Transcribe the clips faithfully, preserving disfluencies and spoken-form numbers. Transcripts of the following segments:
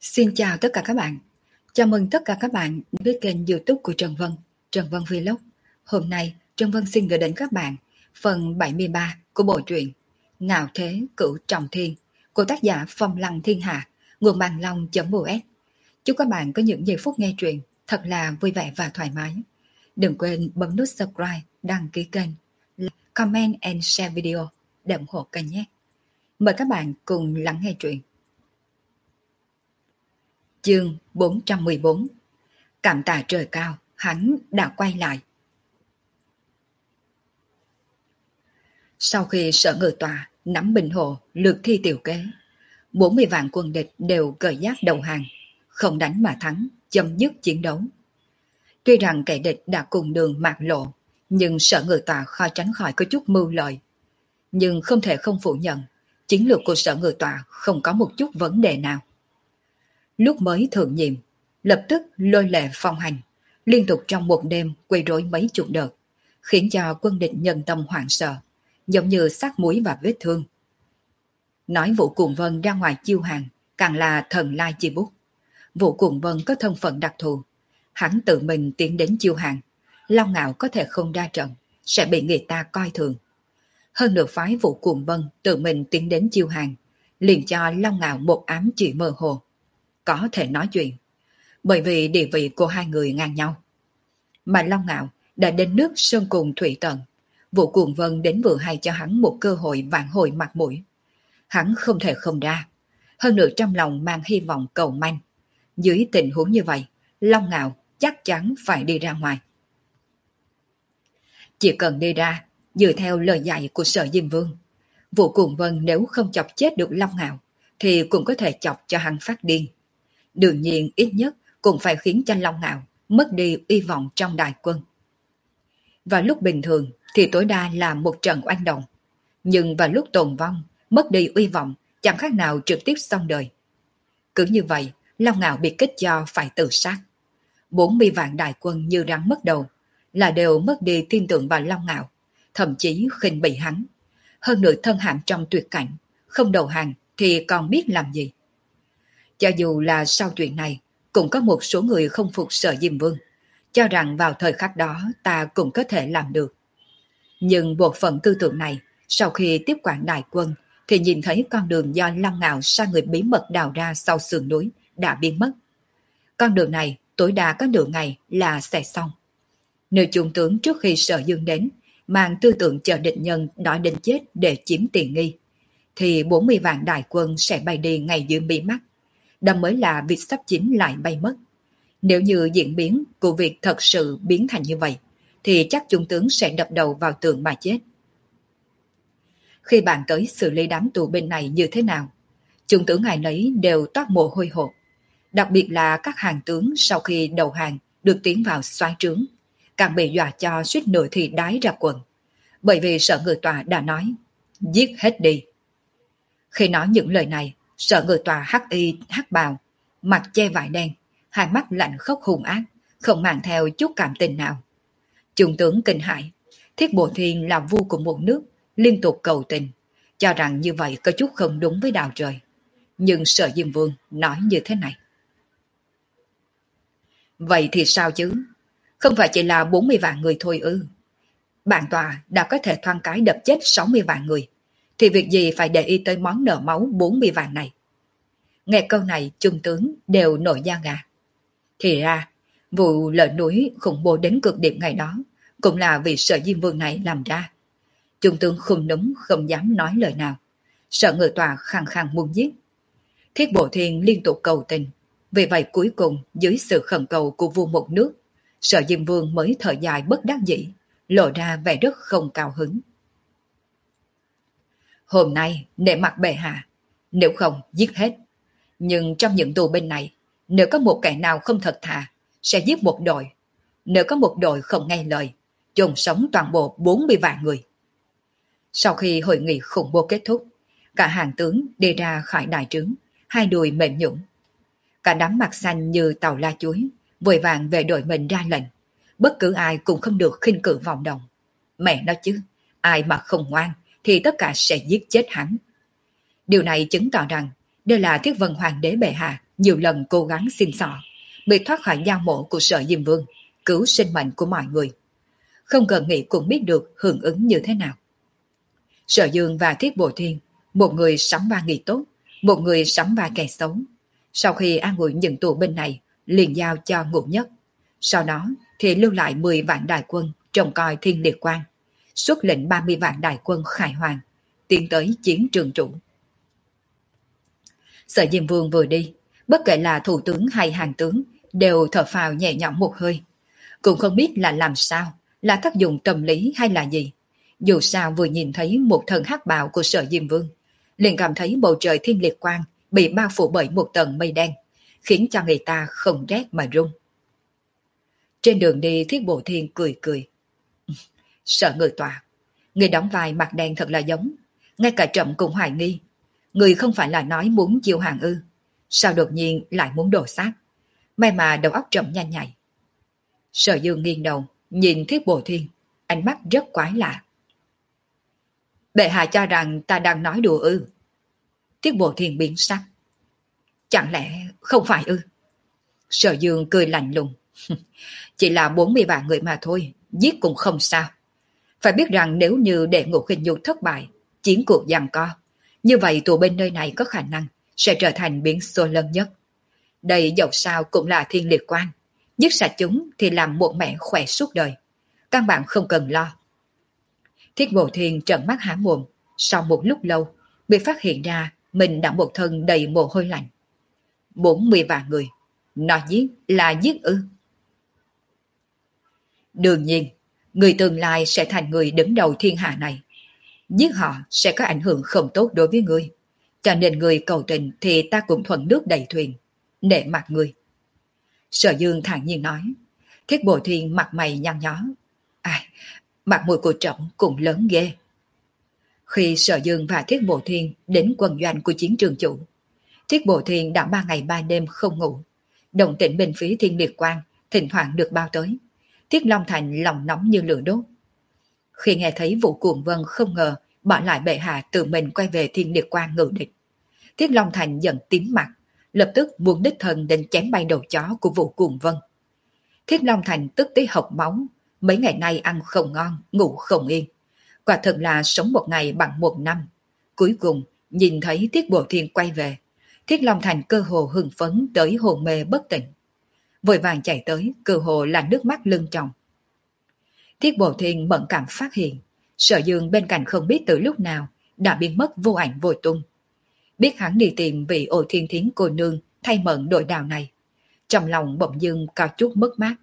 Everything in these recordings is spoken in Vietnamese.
Xin chào tất cả các bạn. Chào mừng tất cả các bạn đến với kênh YouTube của Trần Vân, Trần Vân Vlog. Hôm nay, Trần Vân xin gửi đến các bạn phần bảy mươi ba của bộ truyện Ngạo Thế Cửu Trọng Thiên của tác giả Phong Lăng Thiên Hạ, nguồn bàn long.us. Chúc các bạn có những giây phút nghe truyện thật là vui vẻ và thoải mái. Đừng quên bấm nút subscribe, đăng ký kênh, like, comment and share video để ủng hộ kênh nhé. Mời các bạn cùng lắng nghe truyện. Chương bốn trăm mười bốn. Cảm tạ trời cao, hắn đã quay lại. Sau khi Sở Ngự Tòa nắm Bình Hồ lược thi tiểu kế, bốn mươi vạn quân địch đều cởi giáp đầu hàng, không đánh mà thắng, chấm dứt chiến đấu. Tuy rằng kẻ địch đã cùng đường mạc lộ, nhưng Sở Ngự Tòa khó tránh khỏi có chút mưu lợi. Nhưng không thể không phủ nhận, chiến lược của Sở Ngự Tòa không có một chút vấn đề nào. Lúc mới thượng nhiệm, lập tức lôi lệ phong hành, liên tục trong một đêm quấy rối mấy chục đợt, khiến cho quân địch nhân tâm hoảng sợ, giống như xác muối và vết thương. Nói Vũ Cuồng Vân ra ngoài chiêu hàng, càng là thần lai chi bút. Vũ Cuồng Vân có thân phận đặc thù, hắn tự mình tiến đến chiêu hàng, Long Ngạo có thể không ra trận, sẽ bị người ta coi thường. Hơn nữa phái Vũ Cuồng Vân tự mình tiến đến chiêu hàng, liền cho Long Ngạo một ám chỉ mơ hồ. Có thể nói chuyện, bởi vì địa vị của hai người ngang nhau. Mà Long Ngạo đã đến nước sơn cùng thủy tận, Vũ Cuồng Vân đến vừa hay cho hắn một cơ hội vạn hồi mặt mũi. Hắn không thể không ra, hơn nữa trong lòng mang hy vọng cầu manh. Dưới tình huống như vậy, Long Ngạo chắc chắn phải đi ra ngoài. Chỉ cần đi ra, dựa theo lời dạy của Sở Diêm Vương, Vũ Cuồng Vân nếu không chọc chết được Long Ngạo, thì cũng có thể chọc cho hắn phát điên. Đương nhiên ít nhất cũng phải khiến cho Long Ngạo mất đi uy vọng trong đại quân. Vào lúc bình thường thì tối đa là một trận oanh động, nhưng vào lúc tồn vong, mất đi uy vọng chẳng khác nào trực tiếp xong đời. Cứ như vậy, Long Ngạo bị kích cho phải tự sát. bốn mươi vạn đại quân như rắn mất đầu, là đều mất đi tin tưởng vào Long Ngạo, thậm chí khinh bỉ hắn. Hơn nữa thân hãm trong tuyệt cảnh, không đầu hàng thì còn biết làm gì. Cho dù là sau chuyện này, cũng có một số người không phục Sở Diêm Vương, cho rằng vào thời khắc đó ta cũng có thể làm được. Nhưng bộ phận tư tưởng này, sau khi tiếp quản đại quân, thì nhìn thấy con đường do Long Ngạo sai người bí mật đào ra sau sườn núi đã biến mất. Con đường này tối đa có nửa ngày là sẽ xong. Nếu trung tướng trước khi Sở Dương đến, mang tư tưởng chờ địch nhân đòi đến chết để chiếm tiện nghi, thì bốn mươi vạn đại quân sẽ bay đi ngay dưới mí mắt. Đó mới là việc sắp chính lại bay mất. Nếu như diễn biến của việc thật sự biến thành như vậy, thì chắc trung tướng sẽ đập đầu vào tường mà chết. Khi bạn tới xử lý đám tù binh này như thế nào, trung tướng ai nấy đều toát mồ hôi hột. Đặc biệt là các hàng tướng sau khi đầu hàng được tiến vào soái trướng, càng bị dọa cho suýt nữa thì đái ra quần. Bởi vì Sở Ngự Tòa đã nói, giết hết đi. Khi nói những lời này, Sở Ngự Tòa hắc y hắc bào, mặt che vải đen, hai mắt lạnh khốc hung ác, không mang theo chút cảm tình nào. Trung tướng kinh hãi, Thiết Bộ Thiên là vua của một nước, liên tục cầu tình, cho rằng như vậy có chút không đúng với đạo trời. Nhưng Sở Diêm Vương nói như thế này. Vậy thì sao chứ? Không phải chỉ là bốn mươi vạn người thôi ư? Bản tòa đã có thể thoáng cái đập chết sáu mươi vạn người, thì việc gì phải để ý tới món nợ máu bốn mươi vạn này? Nghe câu này, trung tướng đều nổi da gà. Thì ra, vụ lở núi khủng bố đến cực điểm ngày đó cũng là vì Sở Diêm Vương này làm ra. Trung tướng không núm không dám nói lời nào. Sở Ngự Tòa khăng khăng muốn giết. Thiết Bộ Thiên liên tục cầu tình. Vì vậy cuối cùng dưới sự khẩn cầu của vua một nước, Sở Diêm Vương mới thở dài bất đắc dĩ, lộ ra vẻ rất không cao hứng. Hôm nay nể mặt bệ hạ, nếu không giết hết. Nhưng trong những tù binh này, nếu có một kẻ nào không thật thà, sẽ giết một đội. Nếu có một đội không nghe lời, chôn sống toàn bộ bốn mươi vạn người. Sau khi hội nghị khủng bố kết thúc, cả hàng tướng đi ra khỏi đại trướng, hai đùi mềm nhũn. Cả đám mặt xanh như tàu la chuối, vội vàng về đội mình ra lệnh. Bất cứ ai cũng không được khinh cử vọng động. Mẹ nói chứ, ai mà không ngoan thì tất cả sẽ giết chết hắn. Điều này chứng tỏ rằng đây là Thiết Vân Hoàng đế bệ hạ nhiều lần cố gắng xin xỏ, bị thoát khỏi giao mộ của Sở Diêm Vương, cứu sinh mệnh của mọi người. Không cần nghĩ cũng biết được hưởng ứng như thế nào. Sở Dương và Thiết Bộ Thiên, một người sắm ba nghị tốt, một người sắm ba kẻ xấu. Sau khi an ủi những tù binh này, liền giao cho Ngũ Nhất. Sau đó thì lưu lại mười vạn đại quân trông coi Thiên Liệt Quang, xuất lệnh ba mươi vạn đại quân Khải Hoàng, tiến tới chiến trường trụ. Sở Diêm Vương vừa đi, bất kể là thủ tướng hay hàng tướng đều thở phào nhẹ nhõm một hơi. Cũng không biết là làm sao, là tác dụng tâm lý hay là gì. Dù sao vừa nhìn thấy một thân hắc bào của Sở Diêm Vương, liền cảm thấy bầu trời Thiên Liệt Quang bị bao phủ bởi một tầng mây đen, khiến cho người ta không rét mà run. Trên đường đi, Thiết Bộ Thiên cười cười. Sở Ngự Tọa, người đóng vai mặt đen thật là giống, ngay cả Trẫm cũng hoài nghi. Người không phải là nói muốn chiêu hàng ư? Sao đột nhiên lại muốn đổ sát? May mà đầu óc Trẫm nhanh nhạy. Sở Dương nghiêng đầu, nhìn Thiết Bộ Thiên, ánh mắt rất quái lạ. Bệ hạ cho rằng ta đang nói đùa ư? Thiết Bộ Thiên biến sắc. Chẳng lẽ không phải ư? Sở Dương cười lạnh lùng. Chỉ là bốn mươi vạn người mà thôi, giết cũng không sao. Phải biết rằng nếu như để Ngũ Khinh Nhu thất bại, chiến cuộc giằng co, như vậy tù binh nơi này có khả năng sẽ trở thành biến số lớn nhất. Đây dẫu sao cũng là Thiên Liệt Quang, giết sạch chúng thì làm một mẹ khỏe suốt đời. Các bạn không cần lo. Thiết Bộ Thiên trợn mắt há mồm, sau một lúc lâu mới phát hiện ra mình đã một thân đầy mồ hôi lạnh. Bốn mươi vạn người, nó giết là giết ư? Đương nhiên, người tương lai sẽ thành người đứng đầu thiên hạ này. Giết họ sẽ có ảnh hưởng không tốt đối với ngươi. Cho nên người cầu tình thì ta cũng thuận nước đầy thuyền, nể mặt ngươi. Sở Dương thản nhiên nói. Thiết Bộ Thiên mặt mày nhăn nhó. Ai, mặt mũi của Trẫm cũng lớn ghê. Khi Sở Dương và Thiết Bộ Thiên đến quân doanh của chiến trường chủ, Thiết Bộ Thiên đã ba ngày ba đêm không ngủ. Động tĩnh bên phía Thiên Liệt Quang thỉnh thoảng được bao tới. Thiết Long Thành lòng nóng như lửa đốt. Khi nghe thấy Vũ Cuồng Vân không ngờ bỏ lại bệ hạ tự mình quay về Thiên Liệt Quang ngự địch, Thiết Long Thành giận tím mặt, lập tức muốn đích thân đến chém bay đầu chó của Vũ Cuồng Vân. Thiết Long Thành tức tới hộc máu, mấy ngày nay ăn không ngon, ngủ không yên. Quả thật là sống một ngày bằng một năm. Cuối cùng, nhìn thấy Thiết Bộ Thiên quay về, Thiết Long Thành cơ hồ hưng phấn tới hồn mê bất tỉnh. Vội vàng chạy tới, cơ hồ là nước mắt lưng tròng. Thiết Bộ Thiên mẫn cảm phát hiện, Sở Dương bên cạnh không biết từ lúc nào đã biến mất vô ảnh vô tung. Biết hắn đi tìm vị Ô Thiên Thiến cô nương thay mận đội đào này, trong lòng bỗng dưng có chút mất mát.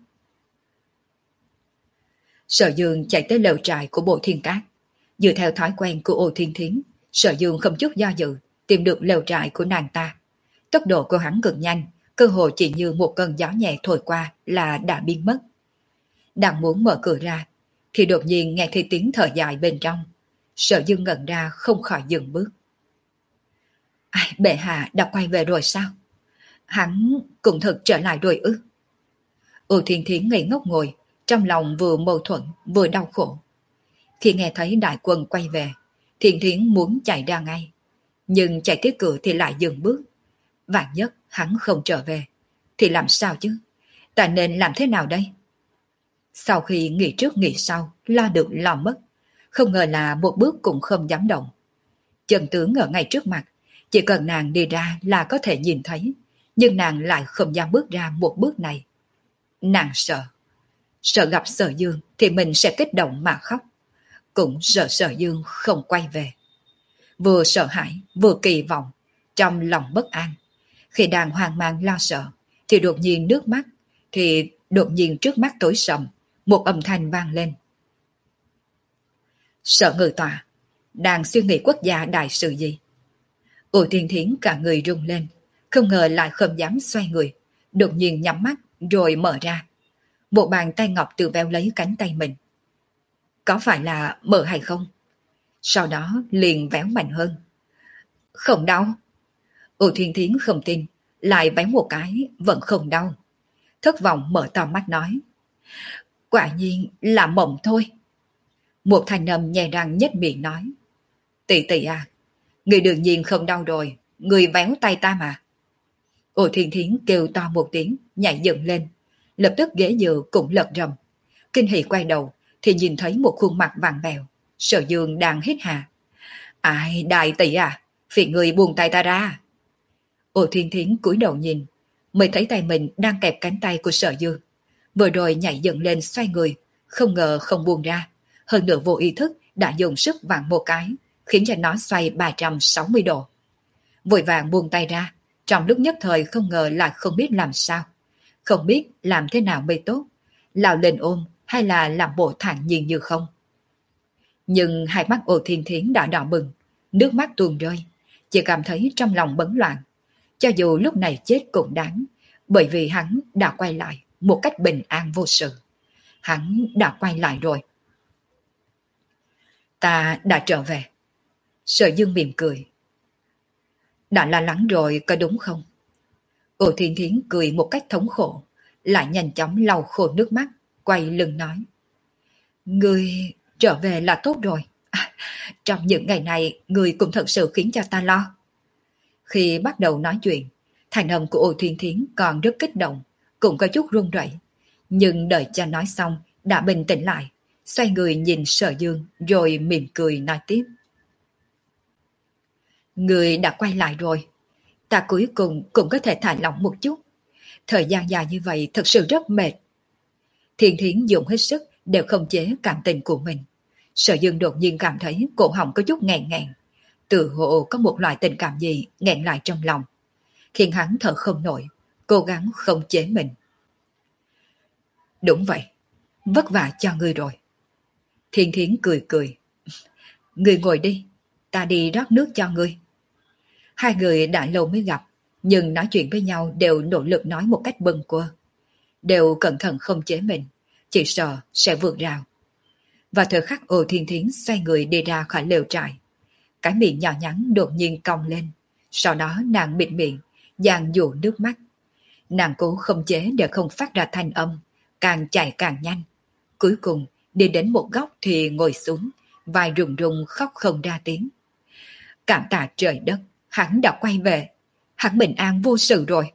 Sở Dương chạy tới lều trại của Bộ Thiên Cát. Dựa theo thói quen của Ô Thiên Thiến, Sở Dương không chút do dự tìm được lều trại của nàng ta. Tốc độ của hắn cực nhanh, cơ hồ chỉ như một cơn gió nhẹ thổi qua là đã biến mất. Đang muốn mở cửa ra, thì đột nhiên nghe thấy tiếng thở dài bên trong. Sở Dương ngẩn ra không khỏi dừng bước. Ai, bệ hạ đã quay về rồi sao? Hắn cũng thật trở lại rồi ư? Ô Thiên Thiến ngây ngốc ngồi, trong lòng vừa mâu thuẫn vừa đau khổ. Khi nghe thấy đại quân quay về, Thiên Thiến muốn chạy ra ngay, nhưng chạy tới cửa thì lại dừng bước. Vạn nhất hắn không trở về, thì làm sao chứ? Ta nên làm thế nào đây? Sau khi nghĩ trước nghĩ sau, lo được lo mất, không ngờ là một bước cũng không dám động. Chân tướng ở ngay trước mặt, chỉ cần nàng đi ra là có thể nhìn thấy, nhưng nàng lại không dám bước ra một bước này. Nàng sợ. Sợ gặp Sở Dương thì mình sẽ kích động mà khóc. Cũng sợ Sở Dương không quay về. Vừa sợ hãi, vừa kỳ vọng, trong lòng bất an. Khi đang hoang mang lo sợ, thì đột nhiên nước mắt, thì đột nhiên trước mắt tối sầm, một âm thanh vang lên. Sở Ngự Tọa, đang suy nghĩ quốc gia đại sự gì? Ô Thiên Thiến cả người rung lên, không ngờ lại không dám xoay người, đột nhiên nhắm mắt rồi mở ra. Một bàn tay ngọc tự véo lấy cánh tay mình. Có phải là mở hay không? Sau đó liền véo mạnh hơn. Không đau. Ô Thiên Thiến không tin, lại véo một cái, vẫn không đau. Thất vọng mở to mắt nói. Quả nhiên là mộng thôi. Một thanh âm nhẹ răng nhếch miệng nói. Tỷ tỷ à, người đương nhiên không đau rồi, người véo tay ta mà. Ô Thiên Thiến kêu to một tiếng, nhảy dựng lên. Lập tức ghế dựa cũng lật rầm. Kinh hỉ quay đầu, thì nhìn thấy một khuôn mặt vàng bèo. Sở Dương đang hít hà. Ai, đại tỷ à, phiền người buông tay ta ra. Ô Thiên Thiến cúi đầu nhìn, mới thấy tay mình đang kẹp cánh tay của Sở Dương. Vừa rồi nhảy dựng lên xoay người, không ngờ không buông ra. Hơn nữa vô ý thức đã dùng sức vặn một cái, khiến cho nó xoay ba trăm sáu mươi độ. Vội vàng buông tay ra, trong lúc nhất thời không ngờ là không biết làm sao. Không biết làm thế nào mới tốt, lao lên ôm hay là làm bộ thản nhiên như không. Nhưng hai mắt Ô Thiên Thiến đã đỏ bừng, nước mắt tuôn rơi, chỉ cảm thấy trong lòng bấn loạn. Cho dù lúc này chết cũng đáng, bởi vì hắn đã quay lại một cách bình an vô sự. Hắn đã quay lại rồi. Ta đã trở về. Sở Dương mỉm cười. Đã lo lắng rồi có đúng không? Ô Thiên Thiến cười một cách thống khổ, lại nhanh chóng lau khô nước mắt, quay lưng nói. Ngươi trở về là tốt rồi. À, trong những ngày này, ngươi cũng thật sự khiến cho ta lo. Khi bắt đầu nói chuyện, thành âm của Ô Thiên Thiến còn rất kích động, cũng có chút run rẩy. Nhưng đợi cha nói xong, đã bình tĩnh lại, xoay người nhìn Sở Dương, rồi mỉm cười nói tiếp. Ngươi đã quay lại rồi. Ta cuối cùng cũng có thể thả lỏng một chút. Thời gian dài như vậy thật sự rất mệt. Thiên Thiến dùng hết sức để khống chế cảm tình của mình. Sở Dương đột nhiên cảm thấy cổ họng có chút nghẹn nghẹn. Tự hồ có một loại tình cảm gì nghẹn lại trong lòng, khiến hắn thở không nổi, cố gắng khống chế mình. Đúng vậy, vất vả cho ngươi rồi. Thiên Thiến cười cười. Ngươi ngồi đi, ta đi rót nước cho ngươi. Hai người đã lâu mới gặp, nhưng nói chuyện với nhau đều nỗ lực nói một cách bâng quơ. Đều cẩn thận không chế mình, chỉ sợ sẽ vượt rào. Và thời khắc Ô Thiên Thiến xoay người đi ra khỏi lều trại, cái miệng nhỏ nhắn đột nhiên cong lên. Sau đó nàng bịt miệng, giang dụ nước mắt. Nàng cố không chế để không phát ra thanh âm, càng chạy càng nhanh. Cuối cùng đi đến một góc thì ngồi xuống, vai rùng rùng khóc không ra tiếng. Cảm tạ trời đất, hắn đã quay về, hắn bình an vô sự rồi.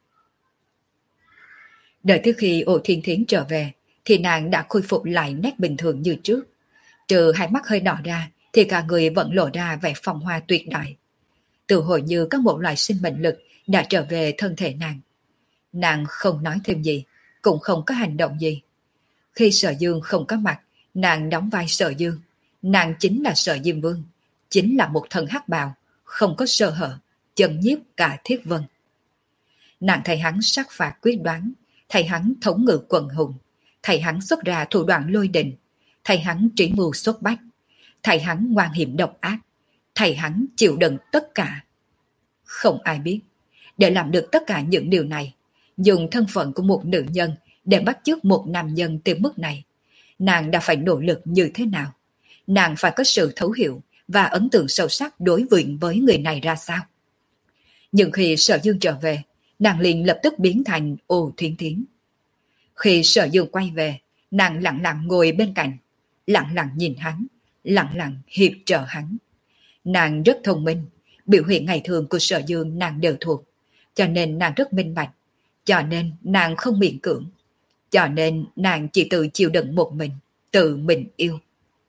Đợi tới khi Ô Thiên Thiến trở về, thì nàng đã khôi phục lại nét bình thường như trước. Trừ hai mắt hơi đỏ ra, thì cả người vẫn lộ ra vẻ phong hoa tuyệt đại. Tự hồi như các một loại sinh mệnh lực đã trở về thân thể nàng. Nàng không nói thêm gì, cũng không có hành động gì. Khi Sở Dương không có mặt, nàng đóng vai Sở Dương. Nàng chính là Sở Diêm Vương, chính là một thần hắc bào, không có sơ hở, chân nhiếp cả Thiết Vân. Nàng thấy hắn sát phạt quyết đoán, thấy hắn thống ngự quần hùng, thấy hắn xuất ra thủ đoạn lôi đình, thấy hắn trí mưu xuất bách, thấy hắn ngoan hiểm độc ác, thấy hắn chịu đựng tất cả. Không ai biết, để làm được tất cả những điều này, dùng thân phận của một nữ nhân để bắt chước một nam nhân tới mức này, nàng đã phải nỗ lực như thế nào? Nàng phải có sự thấu hiểu và ấn tượng sâu sắc đối diện với người này ra sao? Nhưng khi Sở Dương trở về, nàng liền lập tức biến thành Ô Thiên Thiến. Khi Sở Dương quay về, nàng lặng lặng ngồi bên cạnh, lặng lặng nhìn hắn, lặng lặng hiệp trợ hắn. Nàng rất thông minh, biểu hiện ngày thường của Sở Dương nàng đều thuộc, cho nên nàng rất minh bạch, cho nên nàng không miễn cưỡng, cho nên nàng chỉ tự chịu đựng một mình, tự mình yêu.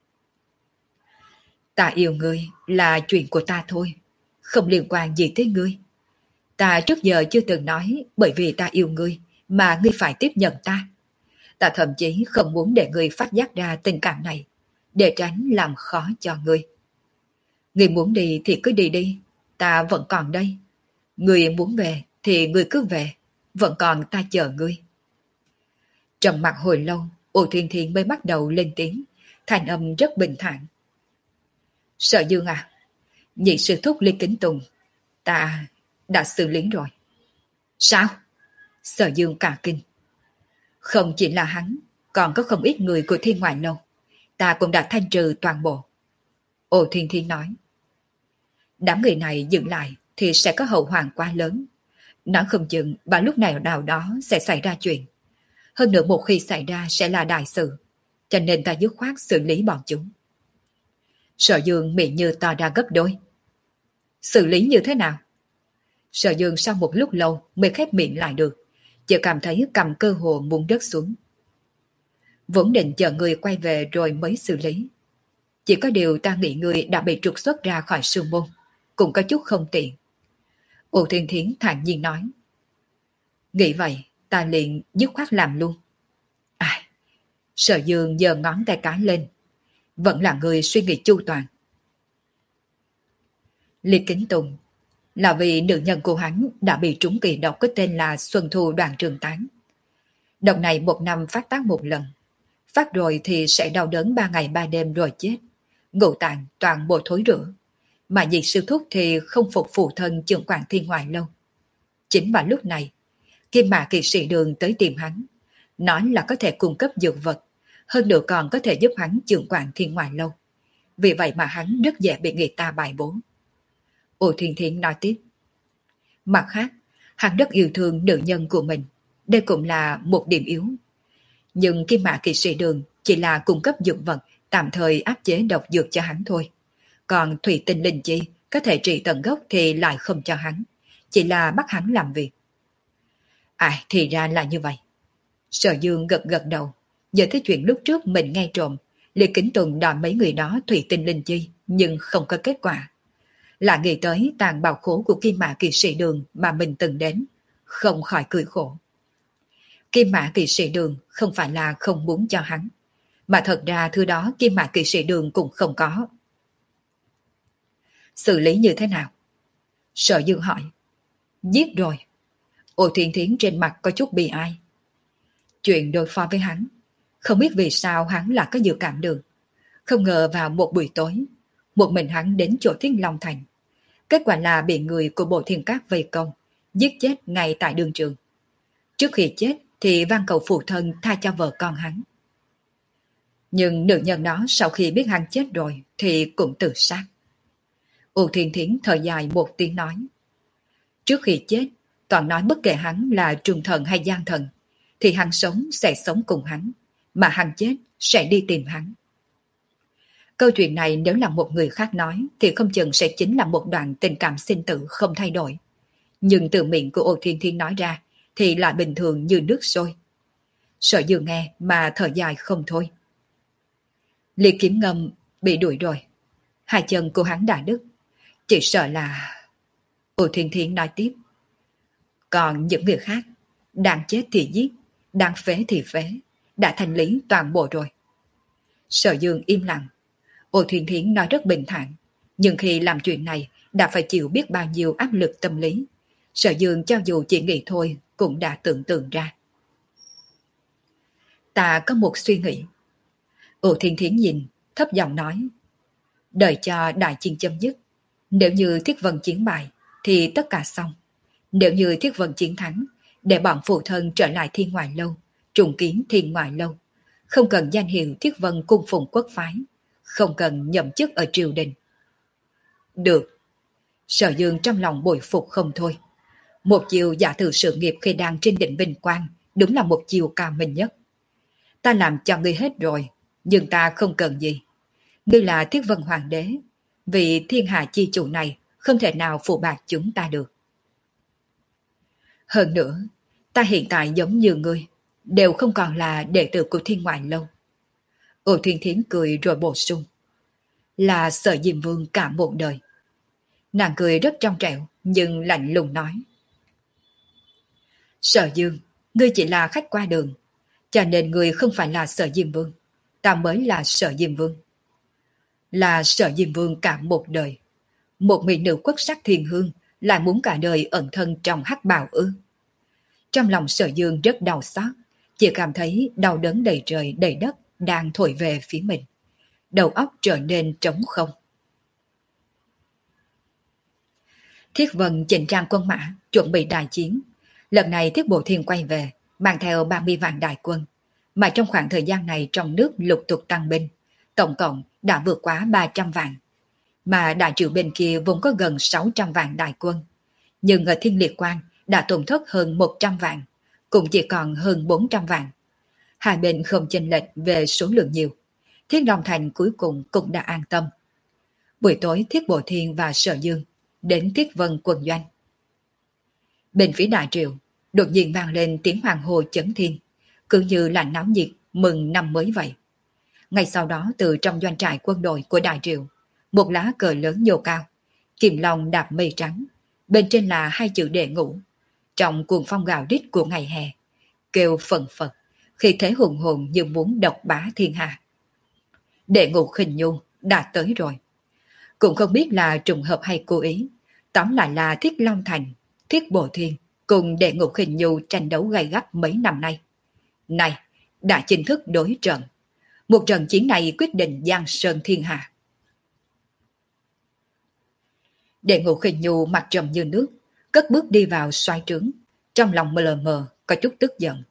Ta yêu ngươi là chuyện của ta thôi, không liên quan gì tới ngươi. Ta trước giờ chưa từng nói bởi vì ta yêu ngươi mà ngươi phải tiếp nhận ta. Ta thậm chí không muốn để ngươi phát giác ra tình cảm này, để tránh làm khó cho ngươi. Ngươi muốn đi thì cứ đi đi, ta vẫn còn đây. Ngươi muốn về thì ngươi cứ về, vẫn còn ta chờ ngươi. Trầm mặc hồi lâu, Ô Thiên Thiến mới bắt đầu lên tiếng, thành âm rất bình thản. Sở Dương à, nhị sư thúc Lý Kính Tùng, ta đã xử lý rồi. Sao? Sở Dương cả kinh. Không chỉ là hắn, còn có không ít người của Thiên Ngoại Lâu, ta cũng đã thanh trừ toàn bộ. Ô Thiên Thiên nói. Đám người này dừng lại thì sẽ có hậu hoàng quá lớn. Nó không chừng và lúc nào nào đó sẽ xảy ra chuyện. Hơn nữa một khi xảy ra sẽ là đại sự, cho nên ta dứt khoát xử lý bọn chúng. Sở Dương miệng như to ra gấp đôi. Xử lý như thế nào? Sở Dương sau một lúc lâu mới khép miệng lại được, chỉ cảm thấy cầm cơ hồ muốn rớt xuống. Vốn định chờ người quay về rồi mới xử lý. Chỉ có điều ta nghĩ người đã bị trục xuất ra khỏi sư môn, cũng có chút không tiện. Âu Thiên Thiến thản nhiên nói. Nghĩ vậy, ta liền dứt khoát làm luôn. À, Sở Dương giơ ngón tay cái lên. Vẫn là người suy nghĩ chu toàn. Liệt Kính Tùng là vì nữ nhân của hắn đã bị trúng kỳ độc có tên là Xuân Thu Đoàn Trường Tán. Độc này một năm phát tác một lần. Phát rồi thì sẽ đau đớn ba ngày ba đêm rồi chết. Ngũ tạng toàn bộ thối rữa. Mà Diệt Sư Thúc thì không phục phụ thân trưởng quản Thiên Ngoại Lâu. Chính vào lúc này, Kim Mã Kỵ Sĩ Đường tới tìm hắn, nói là có thể cung cấp dược vật, hơn nữa còn có thể giúp hắn trưởng quản Thiên Ngoại Lâu. Vì vậy mà hắn rất dễ bị người ta bài bố. Ô Thiên Thiến nói tiếp. Mặt khác, hắn rất yêu thương nữ nhân của mình. Đây cũng là một điểm yếu. Nhưng Kim Mã Kỵ Sĩ Đường chỉ là cung cấp dược vật tạm thời áp chế độc dược cho hắn thôi. Còn Thủy Tinh Linh Chi có thể trị tận gốc thì lại không cho hắn. Chỉ là bắt hắn làm việc. À thì ra là như vậy. Sở Dương gật gật đầu. Nhớ tới chuyện lúc trước mình nghe trộm, Liệt Kính Tùng đòi mấy người đó Thủy Tinh Linh Chi nhưng không có kết quả. Lại nghĩ tới tàn bào khố của Kim Mã Kỵ Sĩ Đường mà mình từng đến, không khỏi cười khổ. Kim Mã Kỵ Sĩ Đường không phải là không muốn cho hắn, mà thật ra thứ đó Kim Mã Kỵ Sĩ Đường cũng không có. Xử lý như thế nào? Sở Dương hỏi. Giết rồi. Ô Thiên Thiến trên mặt có chút bi ai. Chuyện đối phó với hắn, không biết vì sao hắn là có dự cảm được. Không ngờ vào một buổi tối, một mình hắn đến chỗ Thiên Long Thành. Kết quả là bị người của Bộ Thiên Các vây công, giết chết ngay tại đường trường. Trước khi chết thì van cầu phụ thân tha cho vợ con hắn. Nhưng nữ nhân đó sau khi biết hắn chết rồi thì cũng tự sát. Âu Thiên Thiến thở dài một tiếng nói. Trước khi chết, còn nói bất kể hắn là trùng thần hay gian thần, thì hắn sống sẽ sống cùng hắn, mà hắn chết sẽ đi tìm hắn. Câu chuyện này nếu là một người khác nói thì không chừng sẽ chính là một đoạn tình cảm sinh tử không thay đổi. Nhưng từ miệng của Âu Thiên Thiên nói ra thì lại bình thường như nước sôi. Sở Dương nghe mà thở dài không thôi. Liệt Kiếm Ngâm bị đuổi rồi. Hai chân của hắn đã đứt. Chỉ sợ là... Âu Thiên Thiên nói tiếp. Còn những người khác, đang chết thì giết, đang phế thì phế, đã thành lý toàn bộ rồi. Sở Dương im lặng. Âu Thiên Thiến nói rất bình thản, nhưng khi làm chuyện này đã phải chịu biết bao nhiêu áp lực tâm lý. Sở Dương cho dù chỉ nghĩ thôi cũng đã tưởng tượng ra. Ta có một suy nghĩ. Âu Thiên Thiến nhìn, thấp giọng nói. Đợi cho đại chiến chấm dứt. Nếu như Thiết Vân chiến bại thì tất cả xong. Nếu như Thiết Vân chiến thắng, để bọn phụ thân trở lại Thiên Ngoại Lâu, trùng kiến Thiên Ngoại Lâu. Không cần danh hiệu Thiết Vân cung phụng quốc phái, không cần nhậm chức ở triều đình. Được. Sở Dương trong lòng bội phục không thôi. Một chiều giả thử sự nghiệp khi đang trên đỉnh vinh quang, đúng là một chiều cao minh nhất. Ta làm cho ngươi hết rồi, nhưng ta không cần gì. Ngươi là Thiết Vân Hoàng đế, vì thiên hạ chi chủ này không thể nào phụ bạc chúng ta được. Hơn nữa, ta hiện tại giống như ngươi, đều không còn là đệ tử của Thiên Ngoại Lâu. Âu Thiên Thiến cười rồi bổ sung. Là Sở Diêm Vương cả một đời. Nàng cười rất trong trẻo, nhưng lạnh lùng nói. Sở Dương, ngươi chỉ là khách qua đường, cho nên ngươi không phải là Sở Diêm Vương. Ta mới là Sở Diêm Vương. Là Sở Diêm Vương cả một đời. Một mỹ nữ quốc sắc thiên hương lại muốn cả đời ẩn thân trong hắc bào ư. Trong lòng Sở Dương rất đau xót, chỉ cảm thấy đau đớn đầy trời đầy đất đang thổi về phía mình. Đầu óc trở nên trống không. Thiết Vân chỉnh trang quân mã, chuẩn bị đại chiến. Lần này Thiết Bộ Thiên quay về, mang theo ba mươi vạn đại quân. Mà trong khoảng thời gian này trong nước lục tục tăng binh, tổng cộng đã vượt quá ba trăm vạn. Mà đại triều bên kia vốn có gần sáu trăm vạn đại quân. Nhưng ở Thiên Liệt Quan đã tổn thất hơn một trăm vạn, cũng chỉ còn hơn bốn trăm vạn. Hai bên không chênh lệch về số lượng nhiều. Thiên Long Thành cuối cùng cũng đã an tâm. Buổi tối Thiết Bộ Thiên và Sở Dương đến Thiết Vân quận doanh. Bên phía Đại Triệu, đột nhiên vang lên tiếng hoàng hô chấn thiên, cứ như là náo nhiệt mừng năm mới vậy. Ngay sau đó từ trong doanh trại quân đội của Đại Triệu, một lá cờ lớn nhô cao, Kim Long đạp mây trắng, bên trên là hai chữ Đệ Ngũ, trong cuồng phong gào rít của ngày hè, kêu phần phật, khi thế hùng hồn như muốn độc bá thiên hạ. Đệ Ngũ Khinh Nhu đã tới rồi. Cũng không biết là trùng hợp hay cố ý, tóm lại là Thiết Long Thành, Thiết Bộ Thiên cùng Đệ Ngũ Khinh Nhu tranh đấu gay gắt mấy năm nay. Này, đã chính thức đối trận. Một trận chiến này quyết định giang sơn thiên hạ. Đệ Ngũ Khinh Nhu mặt trầm như nước, cất bước đi vào xoay trướng, trong lòng mờ mờ có chút tức giận.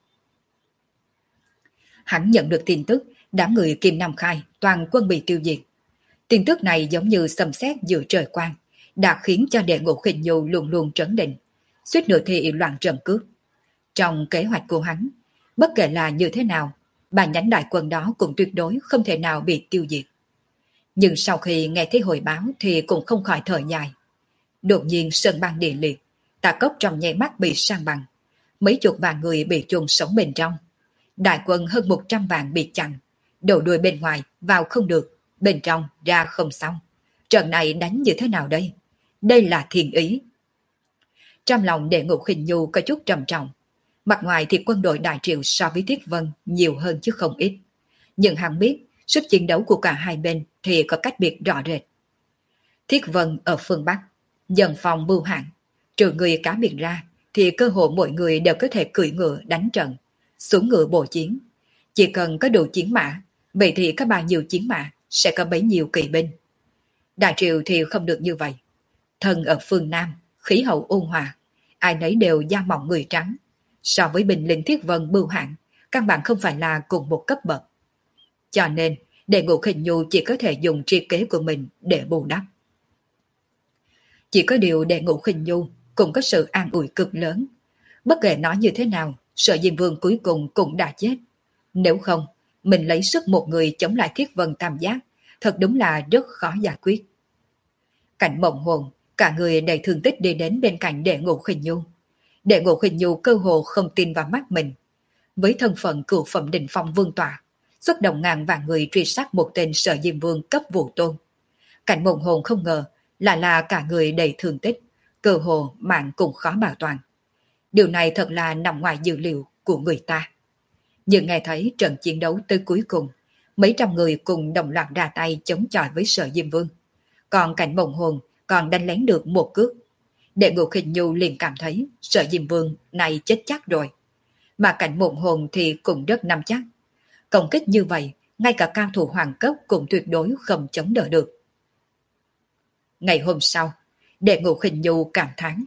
Hắn nhận được tin tức đám người Kim Nam Khai toàn quân bị tiêu diệt. Tin tức này giống như sấm sét giữa trời quang, đã khiến cho Đệ Ngũ Khinh Nhu luôn luôn trấn định, suýt nữa thì loạn trầm cước. Trong kế hoạch của hắn, bất kể là như thế nào, bà nhánh đại quân đó cũng tuyệt đối không thể nào bị tiêu diệt. Nhưng sau khi nghe thấy hồi báo thì cũng không khỏi thở dài. Đột nhiên sơn băng địa liệt, Tà Cốc trong nháy mắt bị san bằng, mấy chục vạn người bị chôn sống bên trong. Đại quân hơn một trăm vạn bị chặn, đầu đuôi bên ngoài vào không được, bên trong ra không xong. Trận này đánh như thế nào đây? Đây là thiên ý. Trong lòng Đệ Ngũ Khinh Nhu có chút trầm trọng. Mặt ngoài thì quân đội Đại Triệu so với Thiết Vân nhiều hơn chứ không ít. Nhưng hắn biết sức chiến đấu của cả hai bên thì có cách biệt rõ rệt. Thiết Vân ở phương Bắc, dần phòng mưu hạng, trừ người cá biệt ra thì cơ hội mọi người đều có thể cưỡi ngựa đánh trận, xuống ngựa bộ chiến. Chỉ cần có đủ chiến mã, vậy thì có bao nhiêu chiến mã sẽ có bấy nhiêu kỵ binh. Đại Triệu thì không được như vậy. Thân ở phương Nam, khí hậu ôn hòa, ai nấy đều da mỏng người trắng. So với binh lính Thiết Vân bưu hạng, căn bản không phải là cùng một cấp bậc. Cho nên, Đệ Ngũ Khinh Nhu chỉ có thể dùng tri kế của mình để bù đắp. Chỉ có điều Đệ Ngũ Khinh Nhu cũng có sự an ủi cực lớn. Bất kể nói như thế nào, Sở Diêm Vương cuối cùng cũng đã chết. Nếu không, mình lấy sức một người chống lại Thiết Vân Tam Giác, thật đúng là rất khó giải quyết. Cảnh Mộng Hồn, cả người đầy thương tích đi đến bên cạnh Đệ Ngũ Khinh Nhu. Đệ Ngũ Khinh Nhu cơ hồ không tin vào mắt mình. Với thân phận cựu phẩm đỉnh phong vương tọa, xuất động ngàn vạn người truy sát một tên Sở Diêm Vương cấp vũ tôn. Cảnh Mộng Hồn không ngờ là là cả người đầy thương tích, cơ hồ mạng cũng khó bảo toàn. Điều này thật là nằm ngoài dự liệu của người ta. Nhưng nghe thấy trận chiến đấu tới cuối cùng, mấy trăm người cùng đồng loạt ra tay chống chọi với Sở Diêm Vương. Còn Cảnh Mộng Hồn còn đánh lén được một cước. Đệ Ngũ Khinh Nhu liền cảm thấy Sở Diêm Vương này chết chắc rồi. Mà Cảnh Mộng Hồn thì cũng rất nắm chắc. Công kích như vậy, ngay cả cao thủ hoàng cấp cũng tuyệt đối không chống đỡ được. Ngày hôm sau, Đệ Ngũ Khinh Nhu cảm thán.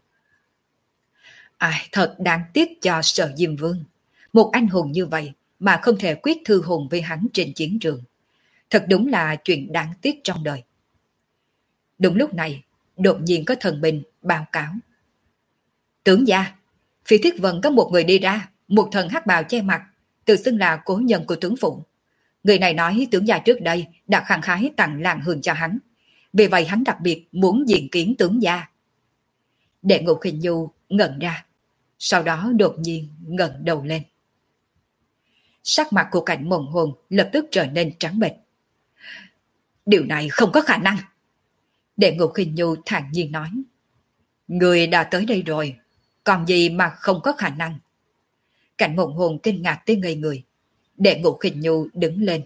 Ai, thật đáng tiếc cho Sở Diêm Vương. Một anh hùng như vậy mà không thể quyết thư hùng với hắn trên chiến trường. Thật đúng là chuyện đáng tiếc trong đời. Đúng lúc này, đột nhiên có thần binh báo cáo. Tướng gia, phía Thiết Vân có một người đi ra, một thần hắc bào che mặt, tự xưng là cố nhân của tướng phụ. Người này nói tướng gia trước đây đã khẳng khái tặng làng hương cho hắn. Vì vậy hắn đặc biệt muốn diện kiến tướng gia. Đệ Ngũ Khinh Nhu ngẩn ra, sau đó đột nhiên ngẩng đầu lên. Sắc mặt của Cảnh Mộng Hồn lập tức trở nên trắng bệch. Điều này không có khả năng. Đệ Ngũ Khinh Nhu thản nhiên nói. Người đã tới đây rồi, còn gì mà không có khả năng. Cảnh Mộng Hồn kinh ngạc tới ngây người. Đệ Ngũ Khinh Nhu đứng lên.